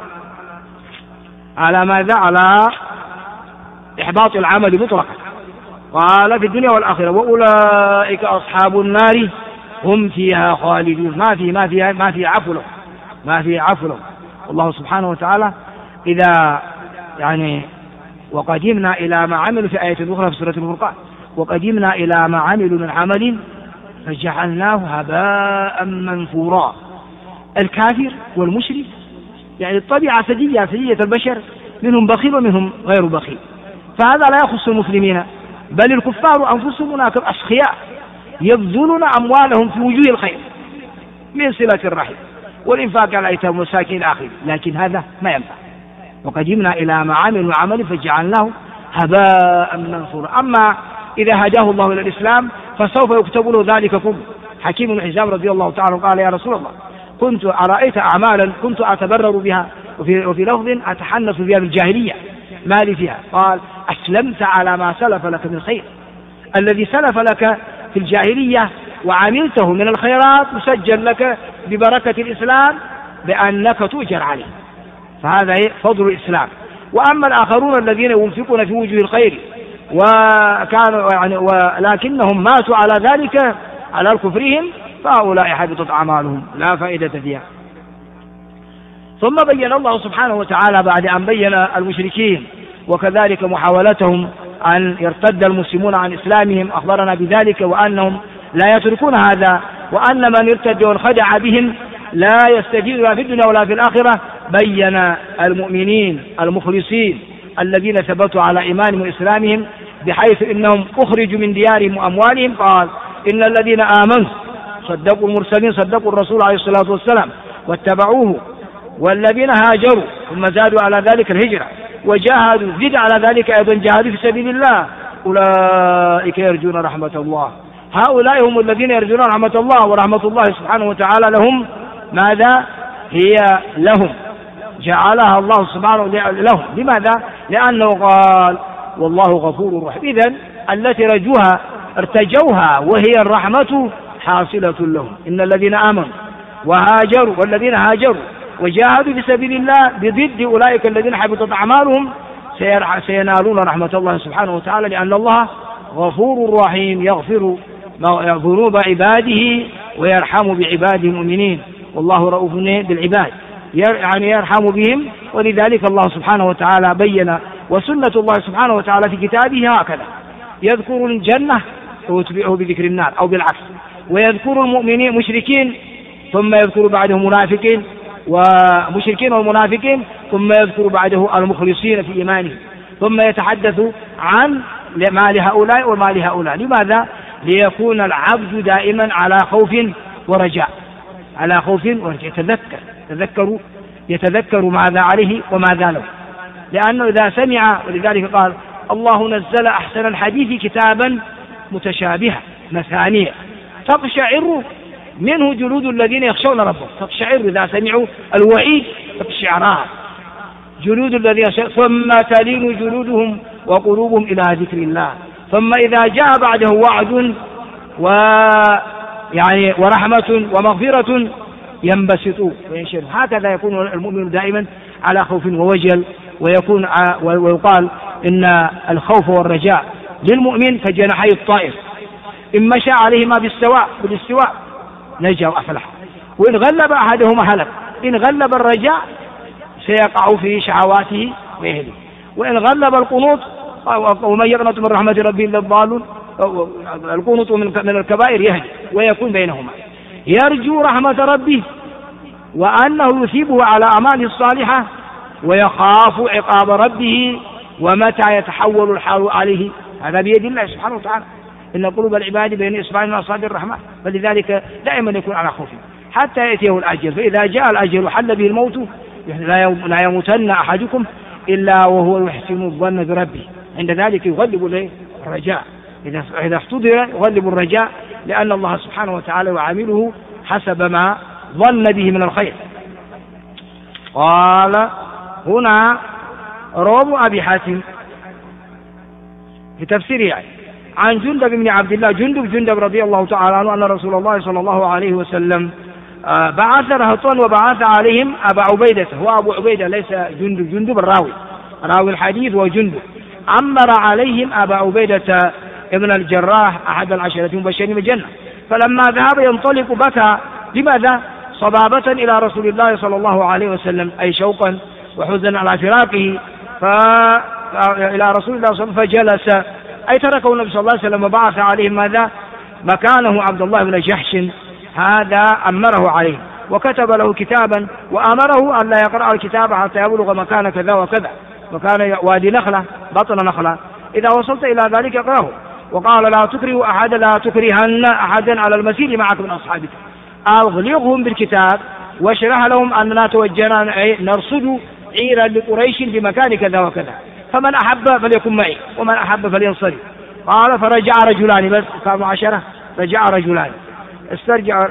على ماذا؟ على إحباط العمل مطلقا. قال في الدنيا والآخرة وأولئك أصحاب النار هم فيها خالدون. ما في عفو لهم. الله سبحانه وتعالى إذا يعني وقدمنا إلى ما عملوا في آية أخرى في سورة الفرقان وقدمنا إلى ما عملوا من عمل فجعلناه هباء منثورا. الكافر والمشرك يعني الطبيعة سجية البشر، منهم بخيل ومنهم غير بخيل، فهذا لا يخص المسلمين، بل الكفار أنفسهم هناك أشقياء يبذلون أموالهم في وجوه الخير من صلة الرحم والإنفاق على الأيتام والمساكين الآخرين، لكن هذا ما ينفع. وقدمنا إلى ما عملوا عمل فجعلناه هباء منثورا. أما إذا هداه الله إلى الإسلام فسوف يكتب له ذلك كله. حكيم بن حزام رضي الله تعالى قال يا رسول الله كنت أرأيت أعمالا كنت أتبرر بها وفي لفظ أتحنث بها بالجاهلية ما لي فيها. قال أسلمت على ما سلف لك من خير، الذي سلف لك في الجاهلية وعملته من الخيرات مسجل لك ببركة الإسلام بأنك تؤجر عليه، فهذا فضل الإسلام. وأما الآخرون الذين ينفقون في وجوه الخير وكانوا يعني ولكنهم ماتوا على ذلك على كفرهم فهؤلاء حبطت أعمالهم لا فائدة فيها. ثم بين الله سبحانه وتعالى بعد أن بين المشركين وكذلك محاولتهم أن يرتد المسلمون عن إسلامهم أخبرنا بذلك وأنهم لا يتركون هذا، وأن من ارتد وانخدع بهم لا يستفيد لا في الدنيا ولا في الآخرة. بين المؤمنين المخلصين الذين ثبتوا على إيمانهم وإسلامهم بحيث إنهم أخرجوا من ديارهم وأموالهم. قال إن الذين آمنوا صدقوا المرسلين صدقوا الرسول عليه الصلاة والسلام واتبعوه والذين هاجروا ثم زادوا على ذلك الهجرة وجاهدوا زد على ذلك أيضا جاهدوا في سبيل الله أولئك يرجون رحمة الله. هؤلاء هم الذين يرجون رحمة الله، ورحمة الله سبحانه وتعالى لهم ماذا؟ هي لهم جعلها الله سبحانه لهم. لماذا؟ لأنه قال والله غفور رحيم. إذن التي رجوها ارتجوها وهي الرحمة حاصلة لهم. إن الذين آمنوا وهاجروا والذين هاجروا وجاهدوا في سبيل الله بضد أولئك الذين حبطت أعمالهم سينالون رحمة الله سبحانه وتعالى، لأن الله غفور رحيم يغفر ذنوب عباده ويرحم بعباده المؤمنين، والله رؤوف بالعباد يعني يرحم بهم. ولذلك الله سبحانه وتعالى بين، وسنة الله سبحانه وتعالى في كتابه هكذا: يذكر الجنة ويتبعه بذكر النار، أو بالعكس، ويذكر المؤمنين مشركين ثم يذكر بعدهم منافقين ومشركين والمنافقين، ثم يذكر بعده المخلصين في إيمانهم، ثم يتحدث عن ما لهؤلاء وما لهؤلاء. لماذا؟ ليكون العبد دائما على خوف ورجاء، على خوف ورجاء، يتذكر ماذا عليه وماذا له. لأنه إذا سمع، ولذلك قال: الله نزل أحسن الحديث كتابا متشابها مثانية تقشعر منه جلود الذين يخشون ربهم. تقشعر إذا سمعوا الوعيد تقشعرها جلود الذين يخشون، ثم تلين جلودهم وقلوبهم إلى ذكر الله. ثم إذا جاء بعده وعد ورحمة ومغفرة ينبسطوا وينشروا. هكذا يكون المؤمن دائما على خوف ووجل، ويقال إن الخوف والرجاء للمؤمن كجناحي الطائر، إن مشى عليهما بالاستواء نجا وأفلح، وإن غلب أحدهما هلك. إن غلب الرجاء سيقع في شهواته ويهلك، وإن غلب القنوط، ومن يقنط من رحمة ربه إلا الضالون، القنوط من الكبائر يهدي ويكون بينهما. يرجو رحمة ربه وأنه يثيبه على أعماله الصالحة، ويخاف عقاب ربه ومتى يتحول الحال عليه. هذا بيد الله سبحانه وتعالى، إن قلوب العباد بين إصبعين من أصابع الرحمن، فلذلك دائما يكون على خوف حتى يأتيه الأجل. فإذا جاء الأجل وحل به الموت لا يموتن أحدكم إلا وهو يحسن الظن بربه، عند ذلك يغلب الرجاء. إذا احتضر يغلب الرجاء، لأن الله سبحانه وتعالى يعامله حسب ما ظن به من الخير. قال هنا روى أبي حاتم في تفسيره عن جندب بن عبد الله جندب رضي الله تعالى عنه أن رسول الله صلى الله عليه وسلم بعث رهطا وبعث عليهم أبا عبيدة. هو أبو عبيدة ليس جندب راوي الحديث وجندب. أمر عليهم أبا عبيدة ابن الجراح أحد العشرة المبشرين بالجنة. فلما ذهب ينطلق بكى. لماذا؟ صبابة إلى رسول الله صلى الله عليه وسلم، أي شوقا وحزنا على فراقه، إلى رسول الله صلى الله عليه وسلم، فجلس، أي تركه النبي صلى الله عليه وسلم وبعث عليهم ماذا؟ مكانه عبد الله بن جحش، هذا أمره عليه وكتب له كتابا وأمره أن لا يقرأ الكتاب حتى يبلغ مكان كذا وكذا، مكان وادي نخلة بطن نخلة، إذا وصلت إلى ذلك اقرأه. وقال لا تكرهن أحدا على المسير معك من أصحابك، أغلقهم بالكتاب واشرح لهم أننا توجهنا نرصد عيرا لقريش بمكان كذا وكذا، فمن أحب فليكن معي ومن أحب فلينصرف. قال فرجع رجلان، بس كانوا 10، رجع رجلان استرجع.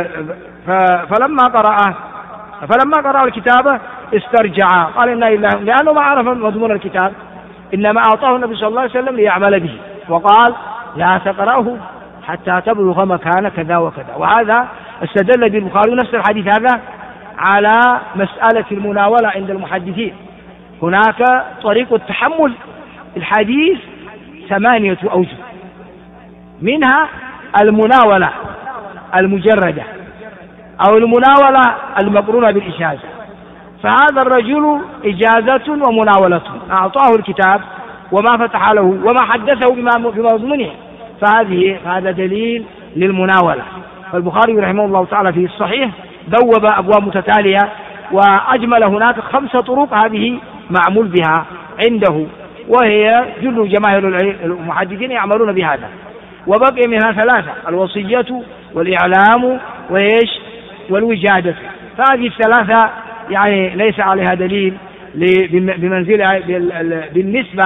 فلما قرأ الكتاب استرجع، قال إنا لله، لأنه ما عرف مضمون الكتاب، إنما أعطاه النبي صلى الله عليه وسلم ليعمل به، وقال لا تقرأه حتى تبلغ مكان كذا وكذا. وهذا استدل بالبخاري نفس الحديث هذا على مسألة المناولة عند المحدثين. هناك طريق التحمل الحديث 8 أوجه، منها المناولة المجردة أو المناولة المقرونة بالإجازة. فهذا الرجل إجازة ومناولة، أعطاه الكتاب وما فتح له وما حدثه بمضمونه، فهذا دليل للمناولة. فالبخاري رحمه الله تعالى في الصحيح بوب أبواب متتالية وأجمل هناك 5 طرق هذه معمول بها عنده، وهي جل جماهير المحدثين يعملون بهذا. وبقي منها 3: الوصية والإعلام والوجادة. فهذه ال3 يعني ليس عليها دليل بمنزلة بالنسبة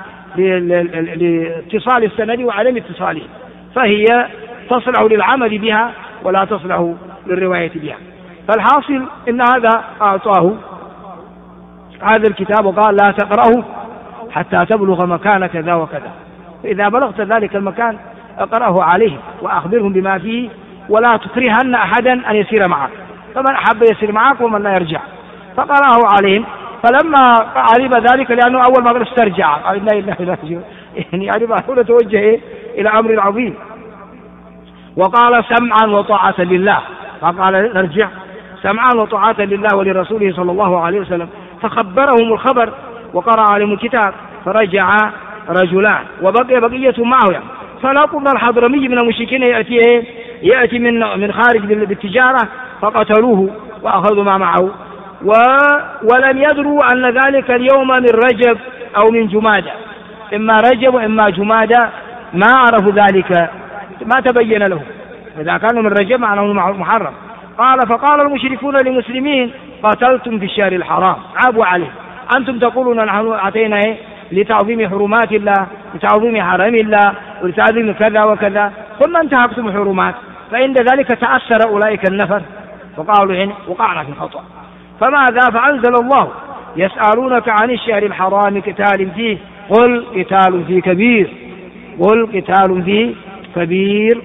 لاتصال السند وعدم اتصاله، فهي تصلح للعمل بها ولا تصلح للرواية بها. فالحاصل إن هذا أعطاه هذا الكتاب وقال لا تقرأه حتى تبلغ مكان كذا وكذا، فإذا بلغت ذلك المكان اقرأه عليهم وأخبرهم بما فيه ولا تكرهن أحدا أن يسير معك، فمن أحب يسير معك ومن لا يرجع. فقرأه عليهم، فلما علم ذلك لأنه أول ما قال استرجع قال لا إله إلا الله، يعني هنا توجه إلى أمر عظيم، وقال سمعا وطاعة لله، فقال نرجع سمعا وطاعة لله ولرسوله صلى الله عليه وسلم. فخبرهم الخبر وقرأ عليهم الكتاب، فرجع رجلان وبقي بقية معه يعني. فلقوا الحضرمي من المشركين يأتي من خارج بالتجارة، فقتلوه وأخذوا ما معه، ولم يدروا أن ذلك اليوم من رجب أو من جمادى، إما رجب وإما جمادى، ما عرفوا ذلك، ما تبين لهم. إذا كانوا من رجب معناه محرم. فقال المشركون للمسلمين قتلتم في الشهر الحرام، عابوا عليه، أنتم تقولون نحن أتينا لتعظيم حرمات الله، لتعظيم حرم الله، ولتعظيم كذا وكذا، ثم انتهكتم الحرمات. فعند ذلك تأثر أولئك النفر وقالوا وقعنا في خطأ. فماذا؟ فأنزل الله يسألونك عن الشهر الحرام قتال فيه قل قتال فيه كبير، قل قتال فيه كبير.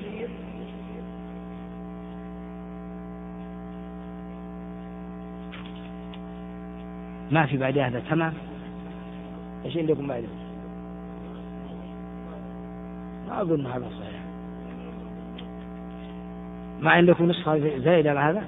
ما في بعد هذا، تمام. ايش عندكم بعد؟ ما اظن هذا صحيح. ما عندكم نسخة زائدة على هذا؟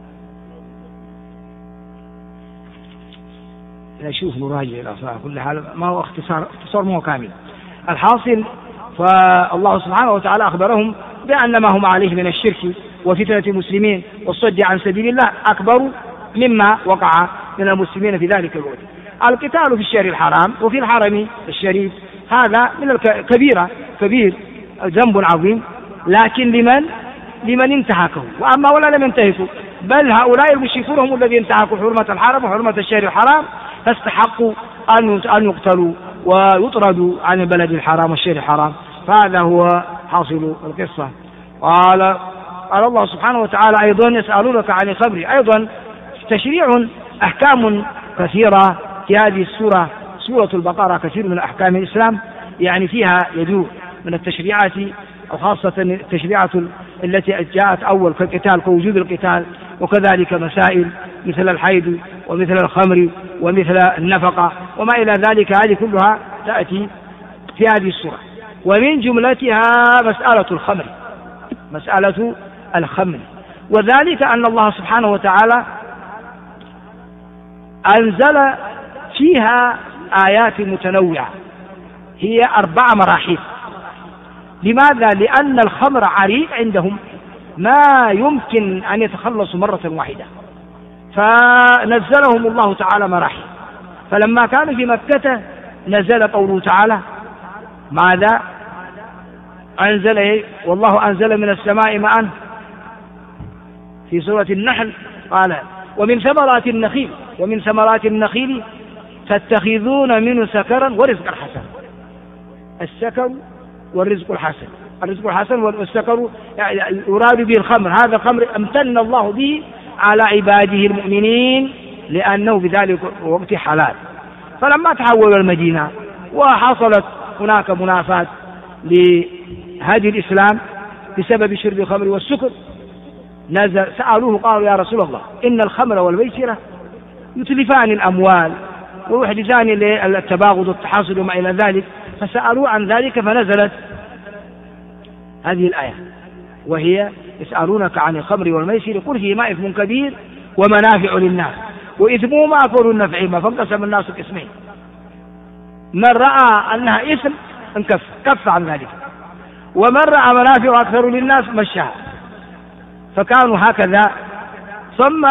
نشوف نراجع الأصحاب. كل حال ما هو اختصار ما هو كامل. الحاصل فالله سبحانه وتعالى أخبرهم بأن ما هم عليه من الشرك وفتنة المسلمين والصد عن سبيل الله أكبر مما وقع من المسلمين في ذلك الوقت. القتال في الشهر الحرام وفي الحرم الشريف هذا من كبير ذنب عظيم، لكن لمن انتهكه، وأما ولا لم ينتهكوا، بل هؤلاء المشركون هم الذين انتهكوا حرمة الحرم وحرمة الشهر الحرام، فاستحقوا أن يقتلوا ويطردوا عن البلد الحرام والشهر الحرام. فهذا هو حاصل القصة. قال الله سبحانه وتعالى أيضا يسألونك عن الخمر، أيضا تشريع أحكام كثيرة في هذه السورة، سورة البقرة كثير من أحكام الإسلام، يعني فيها يدور من التشريعات، وخاصة التشريعات التي جاءت أول كالقتال كوجوب القتال، وكذلك مسائل مثل الحيض ومثل الخمر ومثل النفقة وما إلى ذلك، هذه كلها تأتي في هذه السورة. ومن جملتها مسألة الخمر، وذلك أن الله سبحانه وتعالى أنزل فيها آيات متنوعة، هي 4 مراحل. لماذا؟ لأن الخمر عريق عندهم، ما يمكن أن يتخلصوا مرة واحدة، فنزلهم الله تعالى مراحل. فلما كانوا في مكة نزل قوله تعالى ماذا؟ والله أنزل من السماء ماء، في سورة النحل قال ومن ثمرات النخيل تتخذون منه سكرا ورزقا حسنا. السكر والرزق الحسن، الرزق الحسن والسكر يراد به الخمر، هذا الخمر امتن الله به على عباده المؤمنين لأنه بذلك وقت حلال. فلما تحولوا المدينة وحصلت هناك منافاة لهدي الإسلام بسبب شرب الخمر والسكر، سألوه قالوا يا رسول الله إن الخمر والميسرة يتلفان الأموال ويحدثان للتباغض والتحاصل وما إلى ذلك، فسألوا عن ذلك، فنزلت هذه الآية وهي يسألونك عن الخمر والميسر قل فيهما إثم كبير ومنافع للناس وإثمهما أكبر من نفعهما، فانقسم الناس قسمين، من رأى أنها إثم كف عن ذلك، ومن رأى منافع أكثر للناس مشاها، فكانوا هكذا. ثم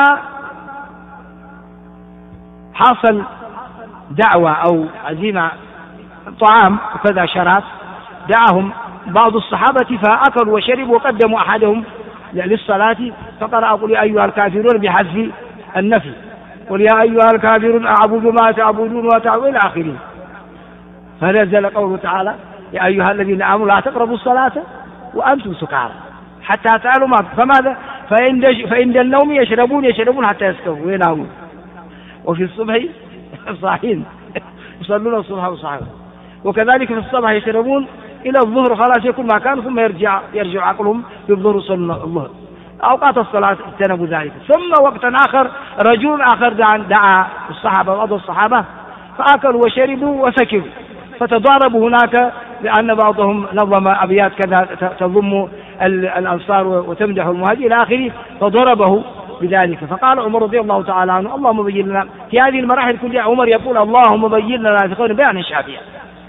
حصل دعوة أو عزيمة طعام وكذا شراب، دعاهم بعض الصحابة فأكلوا وشربوا وقدموا أحدهم للصلاة، فقرأ قل يا أيها الكافرون بحذف النفي، قل يا أيها الكافرون أعبد ما تعبدون وتعبدون إلى آخره. فنزل قوله تعالى يا أيها الذين آمنوا لا تقربوا الصلاة وأنتم سكارى حتى تعلموا ما، فماذا؟ فإن النوم يشربون حتى يسكروا وينامون، وفي الصبح صاحين يصلون الصبح وصاحين، وكذلك في الصباح يشربون إلى الظهر خلاص يكون ما كان، ثم يرجع عقلهم في الظهر صلى الظهر. أوقات الصلاة اجتنبوا ذلك. ثم وقتا آخر رجل آخر دعا الصحابة وأضوا الصحابة فأكلوا وشربوا وسكروا، فتضاربوا هناك لأن بعضهم نظم أبيات كذا تضم الأنصار وتمدح المهاجر إلى آخره، فضربه بذلك. فقال عمر رضي الله تعالى عنه: اللهم بين لنا في هذه المراحل كلها. عمر يقول: اللهم بين لنا في قول بيان شافيا.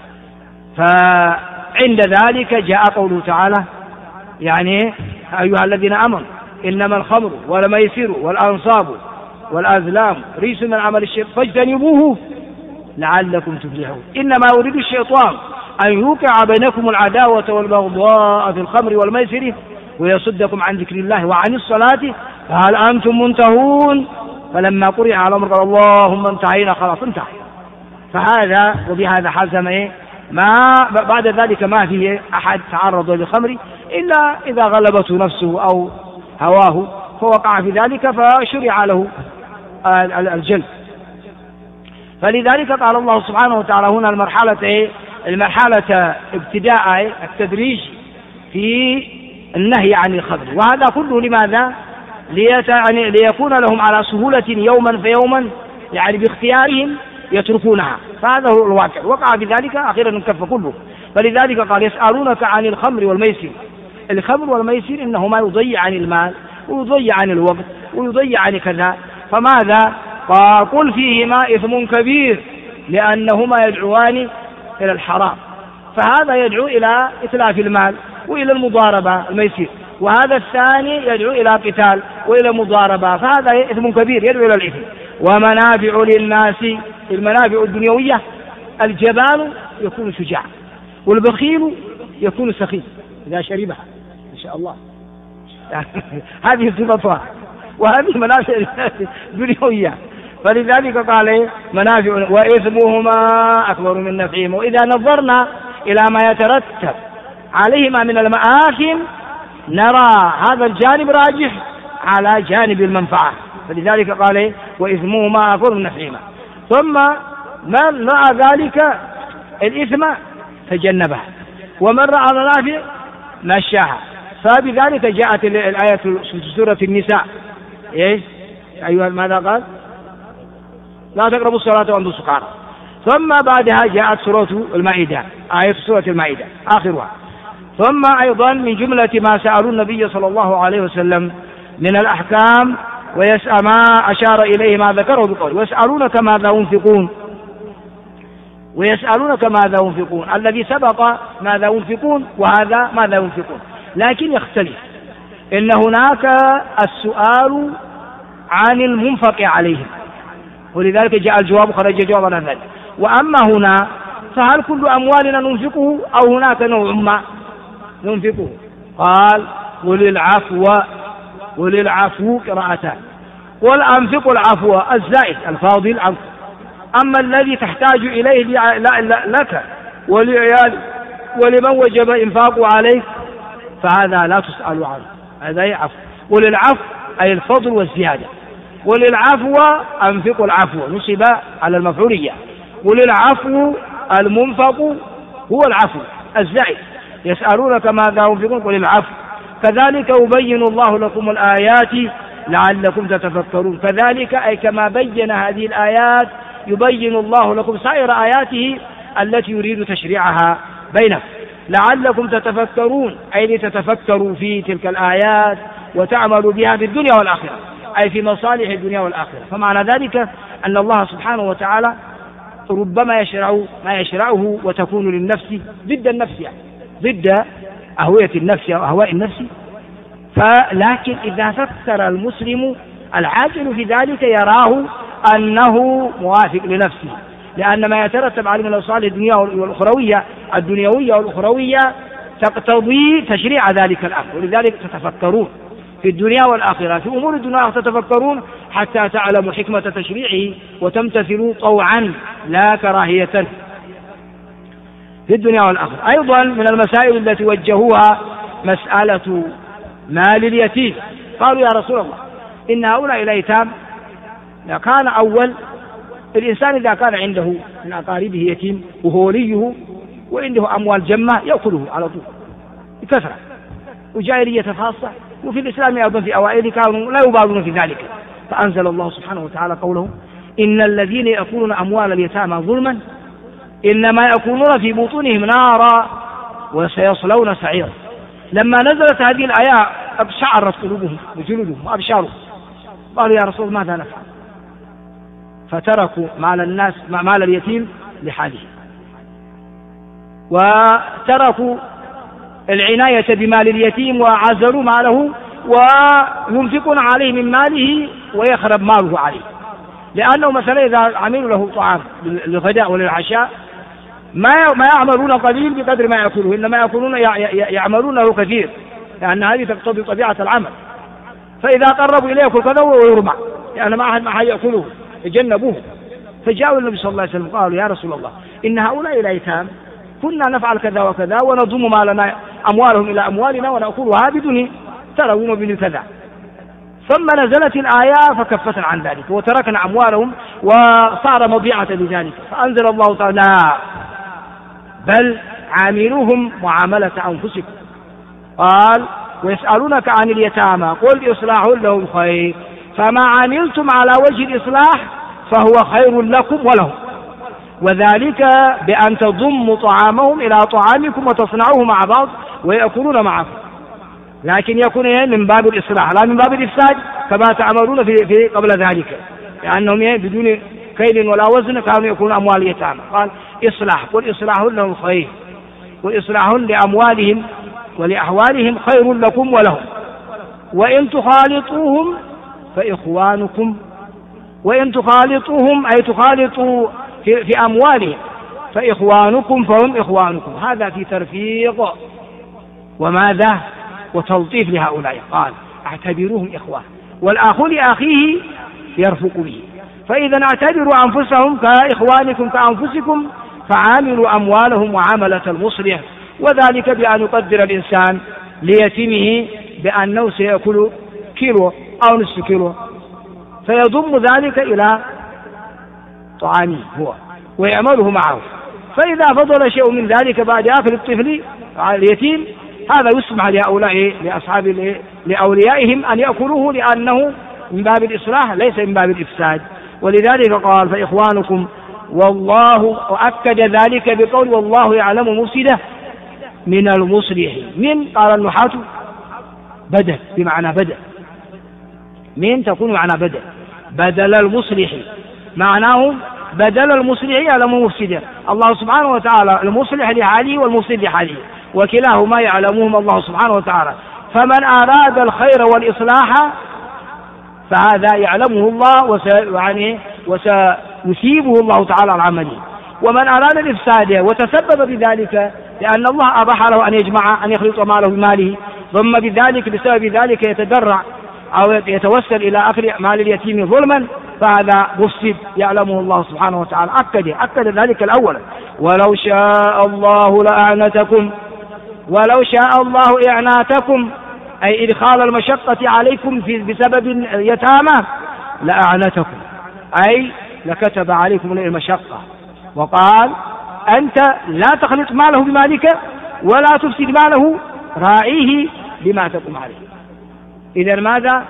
فعند ذلك جاء قوله تعالى: يعني أيها الذين آمنوا إنما الخمر والميسر والأنصاب والأزلام رجس من عمل الشيطان فاجتنبوه لعلكم تفلحون. إنما يريد الشيطان أن يوقع بينكم العداوة والبغضاء في الخمر والميسر ويصدكم عن ذكر الله وعن الصلاة فهل أنتم منتهون. فلما قرئ على الأمر قال: اللهم انتهينا، خلاص انتهى. فهذا وبهذا حزم ما بعد ذلك ما فيه أحد تعرض للخمر إلا إذا غلبته نفسه أو هواه فوقع في ذلك فشرع له الجلد. فلذلك قال الله سبحانه وتعالى هنا المرحلة ابتداء التدريج في النهي عن الخمر. وهذا كله لماذا؟ ليكون لهم على سهولة يوما فيوما، يعني باختيارهم يتركونها. فهذا هو الواقع، وقع بذلك أخيرا انكف كله. فلذلك قال: يسألونك عن الخمر والميسر. الخمر والميسر إنهما يضيع عن المال ويضيع عن الوقت ويضيع عن كذا. فماذا؟ قل فيهما إثم كبير لأنهما يدعوان إلى الحرام. فهذا يدعو إلى إتلاف المال وإلى المضاربة الميسر، وهذا الثاني يدعو إلى قتال وإلى مضاربة، فهذا إثم كبير يدعو إلى الإثم. ومنافع للناس، المنافع الدنيوية: الجبان يكون شجاع، والبخيل يكون سخي إذا شربها إن شاء الله. هذه صفتها، وهذه منافع دنيوية. فلذلك قال: منافع وإثمهما أكبر من نفعهما. وإذا نظرنا إلى ما يترتب عليهما من المآثم نرى هذا الجانب راجح على جانب المنفعة. فلذلك قال: وإثمهما أكبر من نفعهما. ثم من رأى ذلك الإثم تجنبه، ومن رأى المنافع مشاها. فبذلك جاءت الآية في سورة النساء: أيها ماذا قال؟ لا تقربوا الصلاة وأنتم سكارى. ثم بعدها جاءت سورة المائدة، آية سورة المائدة آخرها. ثم أيضا من جملة ما سألوا النبي صلى الله عليه وسلم من الأحكام ويسأل ما أشار إليه ما ذكره بقوله: ويسألونك ماذا ينفقون. ويسألونك ماذا ينفقون، الذي سبق ماذا ينفقون وهذا ماذا ينفقون، لكن يختلف. إن هناك السؤال عن المنفق عليهم، ولذلك جاء الجواب خرج جوابا عن ذلك. وأما هنا فهل كل أموالنا ننفقه أو هناك نوع ما ننفقه؟ قال: وللعفو قراءتان. والأنفق العفو الزائد الفاضل عنك، أما الذي تحتاج إليه لك ولعيالك ولمن وجب إنفاقه عليك فهذا لا تسأل عنه، هذا عفو. وللعفو أي الفضل والزيادة. وللعفو أنفق العفو نصب على المفعولية. وللعفو المنفق هو العفو الزائد. يسألونك ماذا ينفقون وللعفو. كذلك يبين الله لكم الآيات لعلكم تتفكرون. كذلك أي كما بين هذه الآيات يبين الله لكم سائر آياته التي يريد تشريعها بينكم لعلكم تتفكرون، أي لتتفكروا في تلك الآيات وتعملوا بها في الدنيا والآخرة، أي في مصالح الدنيا والآخرة. فمعنى ذلك أن الله سبحانه وتعالى ربما يشرع ما يشرعه وتكون للنفس ضد النفس، يعني ضد أهوية النفس أو أهواء النفس. لكن إذا فكر المسلم العاقل في ذلك يراه أنه موافق لنفسه، لأن ما يترتب عليه من الأوصال الدنيوية والأخروية تقتضي تشريع ذلك الأمر. ولذلك تتفكرون في الدنيا والآخرة، في أمور الدنيا تتفكرون حتى تعلموا حكمة تشريعه وتمتثلوا طوعا لا كراهية في الدنيا والآخرة. أيضا من المسائل التي وجهوها مسألة مال اليتيم. قالوا: يا رسول الله إن هؤلاء الأيتام كان أول الإنسان إذا كان عنده من أقاربه يتيم وهو وليه وعنده أموال جمة يأكله على طول بكثرة، وجاهلية خاصة، وفي الإسلام أيضا في أوائل كانوا لا يبالون في ذلك. فأنزل الله سبحانه وتعالى قوله: إن الذين يأكلون أموال اليتامى ظلما إنما يأكلون في بطونهم نارا وسيصلون سعيرا. لما نزلت هذه الآيات أبشعرت قلوبهم وجلودهم وأبشارهم، قالوا يا رسول ماذا نفعل؟ فتركوا مال اليتيم لحاله، وتركوا العناية بمال اليتيم وعزلوا ماله وينفقون عليه من ماله ويخرب ماله عليه. لأنه مثلا إذا عملوا له طعام للغداء وللعشاء ما يعملون قليل بقدر ما يأكله، إنما يعملون له كثير، لأن هذه تقتضي طبيعة العمل. فإذا قربوا إليه يأكل كذا ويرمى، لأن ما أحد يأكله يجنبوه. فجاءوا النبي صلى الله عليه وسلم قالوا يا رسول الله إن هؤلاء الأيتام كنا نفعل كذا وكذا ونضم مالنا أموالهم إلى أموالنا ونأكلها بدون تلوم وبدون كذا. ثم نزلت الآية فكفت عن ذلك وتركنا أموالهم وصار مضيعة لذلك. فأنزل الله تعالى: بل عاملوهم معاملة أنفسكم. قال: ويسألونك عن اليتامى قل إصلاح لهم خير، فما عملتم على وجه الإصلاح فهو خير لكم ولهم، وذلك بأن تضموا طعامهم إلى طعامكم وتصنعوه مع بعض ويأكلون معكم، لكن يكون من باب الإصلاح لا من باب الإفساد كما تعملون في قبل ذلك، لأنهم بدون كيل ولا وزن كانوا يكونون أموال اليتامى. قال: إصلاح، قل إصلاح لهم خير، وإصلاح لأموالهم ولأحوالهم خير لكم ولهم، وإن تخالطوهم فإخوانكم، وإن تخالطوهم أي تخالطوا في أموالهم فإخوانكم فهم إخوانكم. هذا في ترفيق وماذا وتلطيف لهؤلاء. قال: اعتبروهم إخوان، والأخ لأخيه يرفق به، فإذا اعتبروا أنفسهم كإخوانكم كأنفسكم فعاملوا أموالهم وعاملة المصلح، وذلك بأن يقدر الإنسان ليتيمه بأنه سيأكل كيلو أو نصف كيلو، فيضم ذلك إلى طعامه هو ويعمله معه، فإذا فضل شيء من ذلك بعد أكل الطفل اليتيم هذا يسمح لهؤلاء لأوليائهم أن يأكلوه، لأنه من باب الإصلاح ليس من باب الإفساد. ولذلك قال: فإخوانكم، والله أكد ذلك بقول: والله يعلم مفسده من المصلح. من قال النحاة بدل بمعنى بدل، من تكون معنى بدل، بدل المصلح، معناه بدل المصلح يعلم مفسده. الله سبحانه وتعالى المصلح لحاله والمفسد لحاله، وكلاهما يعلمهما الله سبحانه وتعالى. فمن أراد الخير والإصلاح فهذا يعلمه الله وسيثيبه الله تعالى على عمله، ومن أراد الإفساد وتسبب بذلك لأن الله أباح له أن يخلط ماله بماله، ثم بسبب ذلك يتدرع أو يتوسل إلى أخذ مال اليتيم ظلما، فهذا مفسد يعلمه الله سبحانه وتعالى. أكد ذلك الأول: ولو شاء الله لأعنتكم، ولو شاء الله إعناتكم أي إدخال المشقة عليكم بسبب اليتامى لأعنتكم، أي لكتب عليكم المشقة. وقال: أنت لا تخلط ماله بمالك ولا تفسد ماله، راعيه بما تقوم عليه. إذا ماذا؟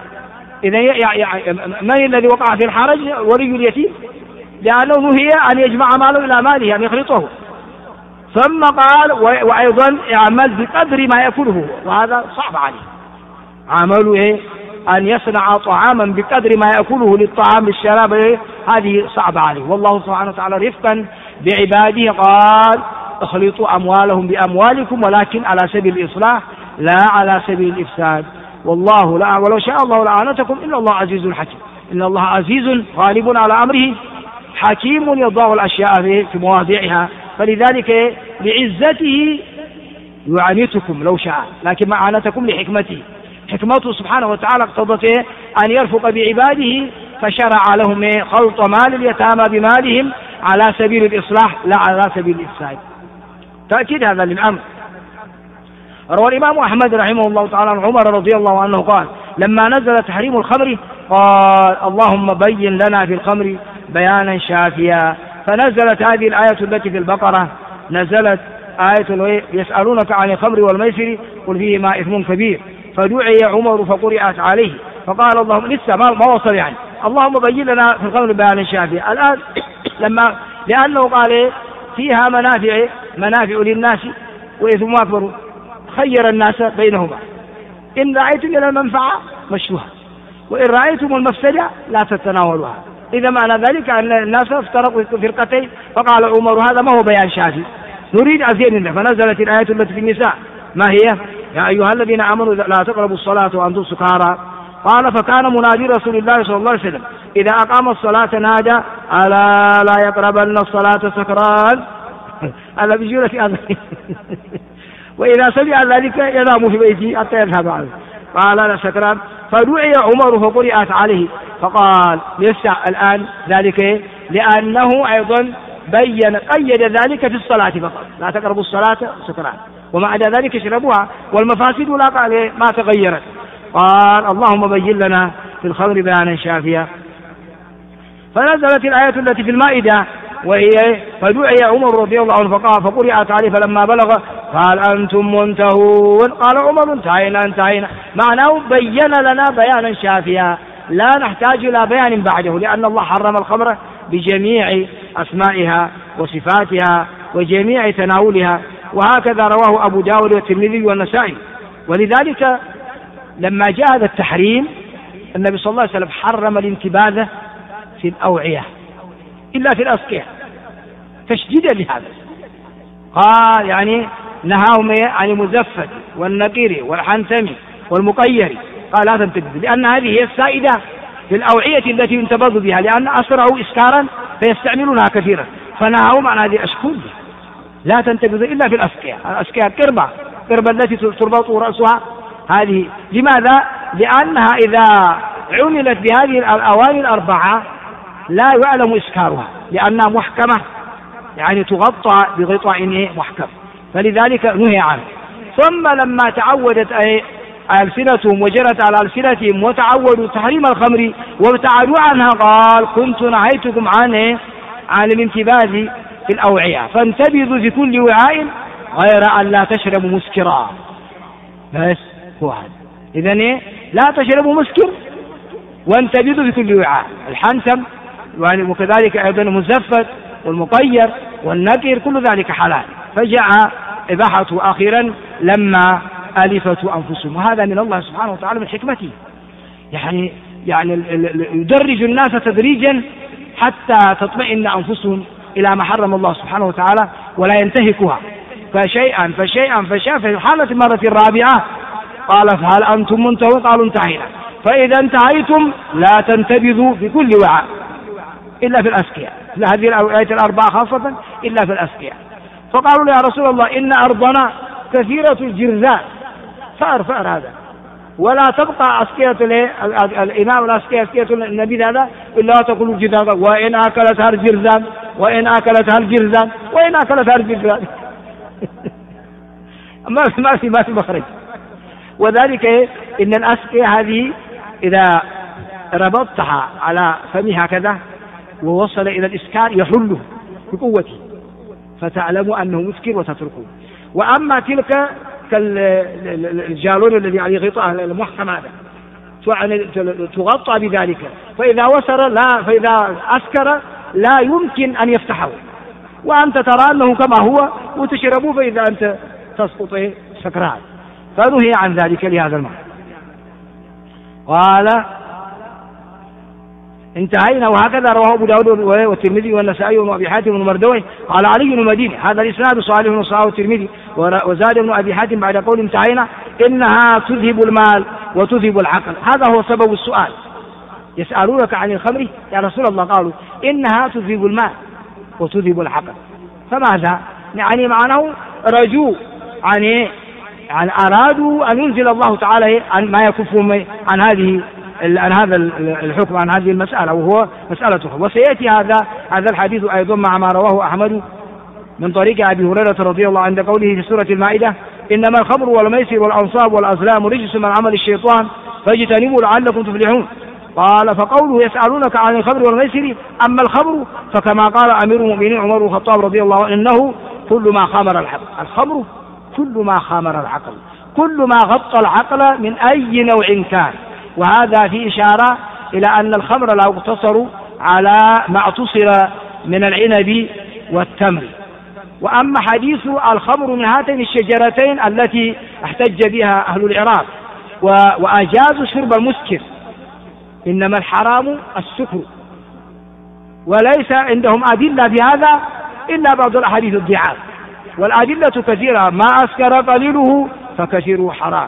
من الذي وقع في الحرج؟ ولي اليتيم، لأنه نهي أن يجمع ماله إلى ماله، أن يخلطه. ثم قال: وأيضا يعمل بقدر ما يأكله، وهذا صعب عليه. عمله أن يصنع طعاما بقدر ما يأكله للطعام للشراب، هذه صعب عليه. والله سبحانه وتعالى رفقا بعباده قال: اخلطوا أموالهم بأموالكم ولكن على سبيل الإصلاح لا على سبيل الإفساد. والله لا، ولو شاء الله لأعنتكم إن الله عزيز حكيم. إن الله عزيز غالب على أمره حكيم يضع الأشياء في مواضعها، فلذلك لعزته يعنتكم لو شاء، لكن ما أعنتكم لحكمته. حكمته سبحانه وتعالى اقتضت أن يرفق بعباده، فشرع لهم خلط مال اليتامى بمالهم على سبيل الإصلاح لا على سبيل الإفساد. تأكيد هذا للأمر. روى الإمام أحمد رحمه الله تعالى عن عمر رضي الله عنه قال: لما نزل تحريم الخمر قال: اللهم بين لنا في الخمر بيانا شافيا، فنزلت هذه الآية التي في البقرة، نزلت آية يسألونك عن الخمر والميسر قل فيهما إثم كبير فدعي عمر فقرئت عليه فقال اللهم لسه ما وصل يعني اللهم بين لنا في الخمر بيانا شافيا. الآن لأنه قال فيها منافع للناس وإثم أكبر خير الناس بينهما إن رأيتم إلى المنفعة مشوها وإن رأيتم المفسدة لا تتناولوها. إذا معنى ذلك أن الناس افترقوا فرقتين فقال عمر هذا ما هو بيان شافي نريد أزيد منه. فنزلت الآية التي في النساء ما هي يا أيها الذين آمنوا لا تقربوا الصلاة وأنتم سكارى قال فكان منادي رسول الله صلى الله عليه وسلم إذا أقام الصلاة نادى ألا لا يقربن الصلاة سكران هذا بجولة أذن وإذا سمع ذلك ينام في بيته حتى يذهب عنه قال لا سكران فدعي عمر فقرئت عليه فقال ليس الآن ذلك لأنه أيضا قيد ذلك في الصلاة فقط لا تقربوا الصلاة سكران وما عدا ذلك اشربوها والمفاسد لا قال ما تغيرت. قال اللهم بين لنا في الخمر بيانا شافيا. فنزلت الآية التي في المائدة وهي فدعي عمر رضي الله عنه فقرئت عليه فلما بلغ قال أنتم منتهون قال عمر انتهينا معناه بين لنا بيانا شافيا لا نحتاج إلى بيان بعده لأن الله حرم الخمر بجميع أسمائها وصفاتها وجميع تناولها وهكذا رواه أبو داود والترمذي والنسائي. ولذلك لما جاء هذا التحريم النبي صلى الله عليه وسلم حرم الانتباذ في الأوعية إلا في الأسقية تشديدا لهذا. قال يعني نهاهم عن المزفت والنقير والحنتم والمقير قال لا تنتبذ لأن هذه هي السائدة في الأوعية التي ينتبذ بها لأن أسرعوا إسكارا فيستعملونها كثيرا فنهاهم عن هذه الأشكال لا تنتبذ إلا في الأسقية. الأسقية قربة التي تربط رأسها هذه. لماذا؟ لأنها إذا عملت بهذه الأواني الأربعة لا يعلم إسكارها لأنها محكمة يعني تغطى بغطاء محكم فلذلك نهي عنه. ثم لما تعودت ألسنتهم وجرت على ألسنتهم وتعودوا تحريم الخمر وابتعدوا عنها قال كنت نهيتكم عن الانتباذ في الأوعية فانتبذوا في كل وعاء غير أن لا تشربوا مسكرا. بس هو هذا. إذن لا تشربوا مسكر وانتبذوا في كل وعاء الحنتم وكذلك أيضا المزفت والمقير والنكر كل ذلك حلال. فجاء إباحته أخيرا لما ألفت أنفسهم وهذا من الله سبحانه وتعالى من حكمته يعني يدرج الناس تدريجا حتى تطمئن أنفسهم إلى ما حرم الله سبحانه وتعالى ولا ينتهكها فشيئا في الحالة المرة الرابعة قال فهل أنتم منتهون قالوا انتهينا. فإذا انتهيتم لا تنتبذوا في كل وعاء إلا في الأسقية هذه الآية الأربعة خاصة إلا في الأسقية. فقالوا يا رسول الله إن أرضنا كثيرة الجرذان فأر هذا ولا تبقى أسقية الإمام الأسقية أسقية النبي هذا إلا تقول الجرذان وإن أكلتها الجرذان وإن أكلتها الجرذان وإن أكلتها الجرذان ما في مخرج. وذلك إن الأسقية هذه إذا ربطتها على فمها كذا ووصل إلى الإسكار يحله بقوته فتعلم أنه مسكر وتتركه. وأما تلك كالجالون الذي عليه غطاء المحكم هذا تغطى بذلك فإذا فإذا أسكر لا يمكن أن يفتحه وأنت ترى أنه كما هو وتشربه فإذا أنت تسقط سكران فنهي عن ذلك لهذا المعنى. قال انتهينا. وهكذا رواه أبو داود والترمذي والنسائي وابي حاتم والمردوي قال علي بن المديني هذا الإسناد صالح وصححه الترمذي. وزاد ابن أبي حاتم بعد قول انتهينا إنها تذهب المال وتذهب العقل. هذا هو سبب السؤال يسألونك عن الخمر يا رسول الله قالوا إنها تذهب المال وتذهب العقل فماذا يعني معناه رجوا عن أرادوا أن ينزل الله تعالى عن ما يكفهم عن هذا الحكم عن هذه المسألة وهو مسألته. وسيأتي هذا الحديث أيضا مع ما رواه أحمد من طريق أبي هريرة رضي الله عنه قوله في سورة المائدة إنما الخمر والميسر والأنصاب والأزلام رجس من عمل الشيطان فاجتنبوا لعلكم تفلحون. قال فقوله يسألونك عن الخمر والميسر أما الخمر فكما قال أمير المؤمنين عمر بن الخطاب رضي الله عنه إنه كل ما خامر العقل. الخمر كل ما خامر العقل، كل ما غطى العقل من أي نوع كان. وهذا في إشارة إلى أن الخمر لا يقتصر على ما اعتصر من العنب والتمر. وأما حديث الخمر من هاتين الشجرتين التي احتج بها أهل العراق وأجازوا شرب المسكر، إنما الحرام السكر، وليس عندهم أدلة بهذا إلا بعض الأحاديث الضعاف، والأدلة كثيرة. ما أسكر قليله فكثيره حرام.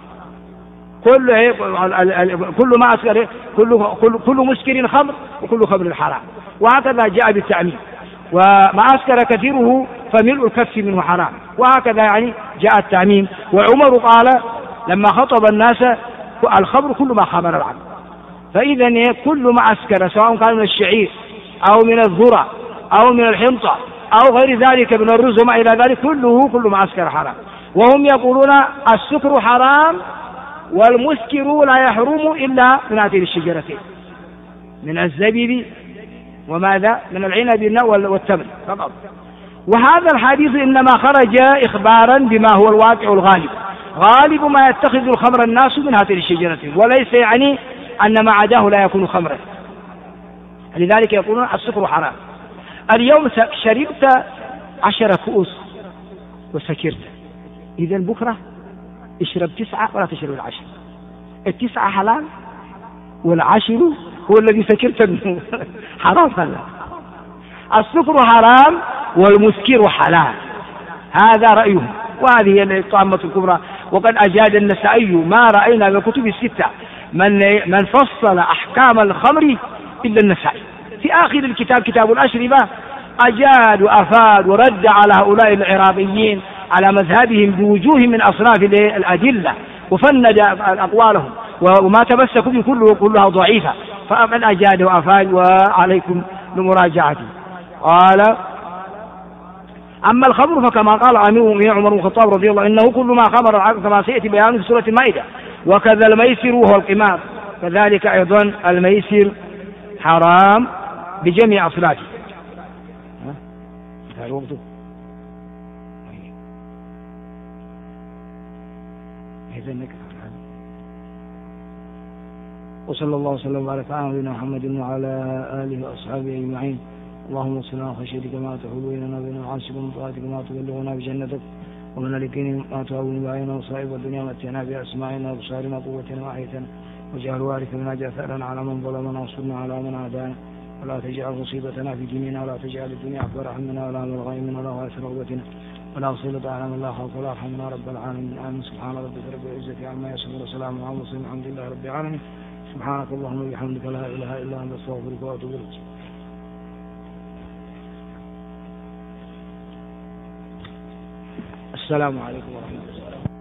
كل ما أسكر كل مسكر خمر وكل خمر حرام، وهكذا جاء بالتعميم. وما أسكر كثيره فملء الكف منه حرام، وهكذا يعني جاء التعميم. وعمر قال لما خطب الناس الخمر كل ما خمر العقل. فإذا كل ما أسكر سواء كان من الشعير أو من الذرة أو من الحنطة أو غير ذلك من الرز وما إلى ذلك كل ما أسكر حرام. وهم يقولون السكر حرام والمسكر لا يحرم إلا من هاتين الشجرتين، من الزبيب وماذا من العنب والتمر فقط. وهذا الحديث إنما خرج إخبارا بما هو الواقع الغالب، غالب ما يتخذ الخمر الناس من هاتين الشجرتين، وليس يعني أن ما عداه لا يكون خمرا. لذلك يقولون السكر حرام. اليوم شربت 10 كؤوس وسكرت، إذا بكرة اشرب 9 ولا تشرب 10. 9 حلال والعشر هو الذي سكرت منه حرام. هذا السكر حرام والمسكر حلال، هذا رأيهم، وهذه هي الطامة الكبرى. وقد أجاد النسائي ما رأينا من الكتب الستة من فصل أحكام الخمر إلا النسائي. في آخر الكتاب كتاب الأشربة أجاد وأفاد ورد على هؤلاء العراقيين على مذهبهم بوجوه من أصناف الأدلة، وفند أقوالهم وما تمسكوا به كلها ضعيفة، فمن أجاد وأفاد وعليكم بمراجعته. قال أما الخمر فكما قال أمير عمر بن الخطاب رضي الله إنه كل ما خمر العقل كما سيأتي بيانه في سورة المائدة. وكذا الميسر وهو القمار، كذلك أيضا الميسر حرام بجميع أصنافه. وصلى الله وسلم وبارك على نبينا محمد وعلى آله وأصحابه أجمعين. اللهم صل على خشيتك ما تحول بيننا وبين معاصيك ومن طاعتك ما تبلغنا بجنتك ومن اليقين ما تهون علينا مصائب الدنيا متعنا بأسماعنا وأبصارنا وقوتنا وأحيتنا واجعل وارثا منا جاثرا على من ظلمنا وانصرنا على من عادانا ولا تجعل مصيبتنا في ديننا ولا تجعل الدنيا أكبر همنا ولا مبلغ علمنا ولا غاية رغبتنا ولا صلة على من لا خوف ولا يرحمنا رب العالمين. آمين. سبحان ربك رب العزة عما يصفون وسلام على المرسلين الحمد لله رب العالمين. سبحانك اللهم وبحمدك لا إله إلا أنت أستغفرك وأتوب إليك. السلام عليكم ورحمة الله.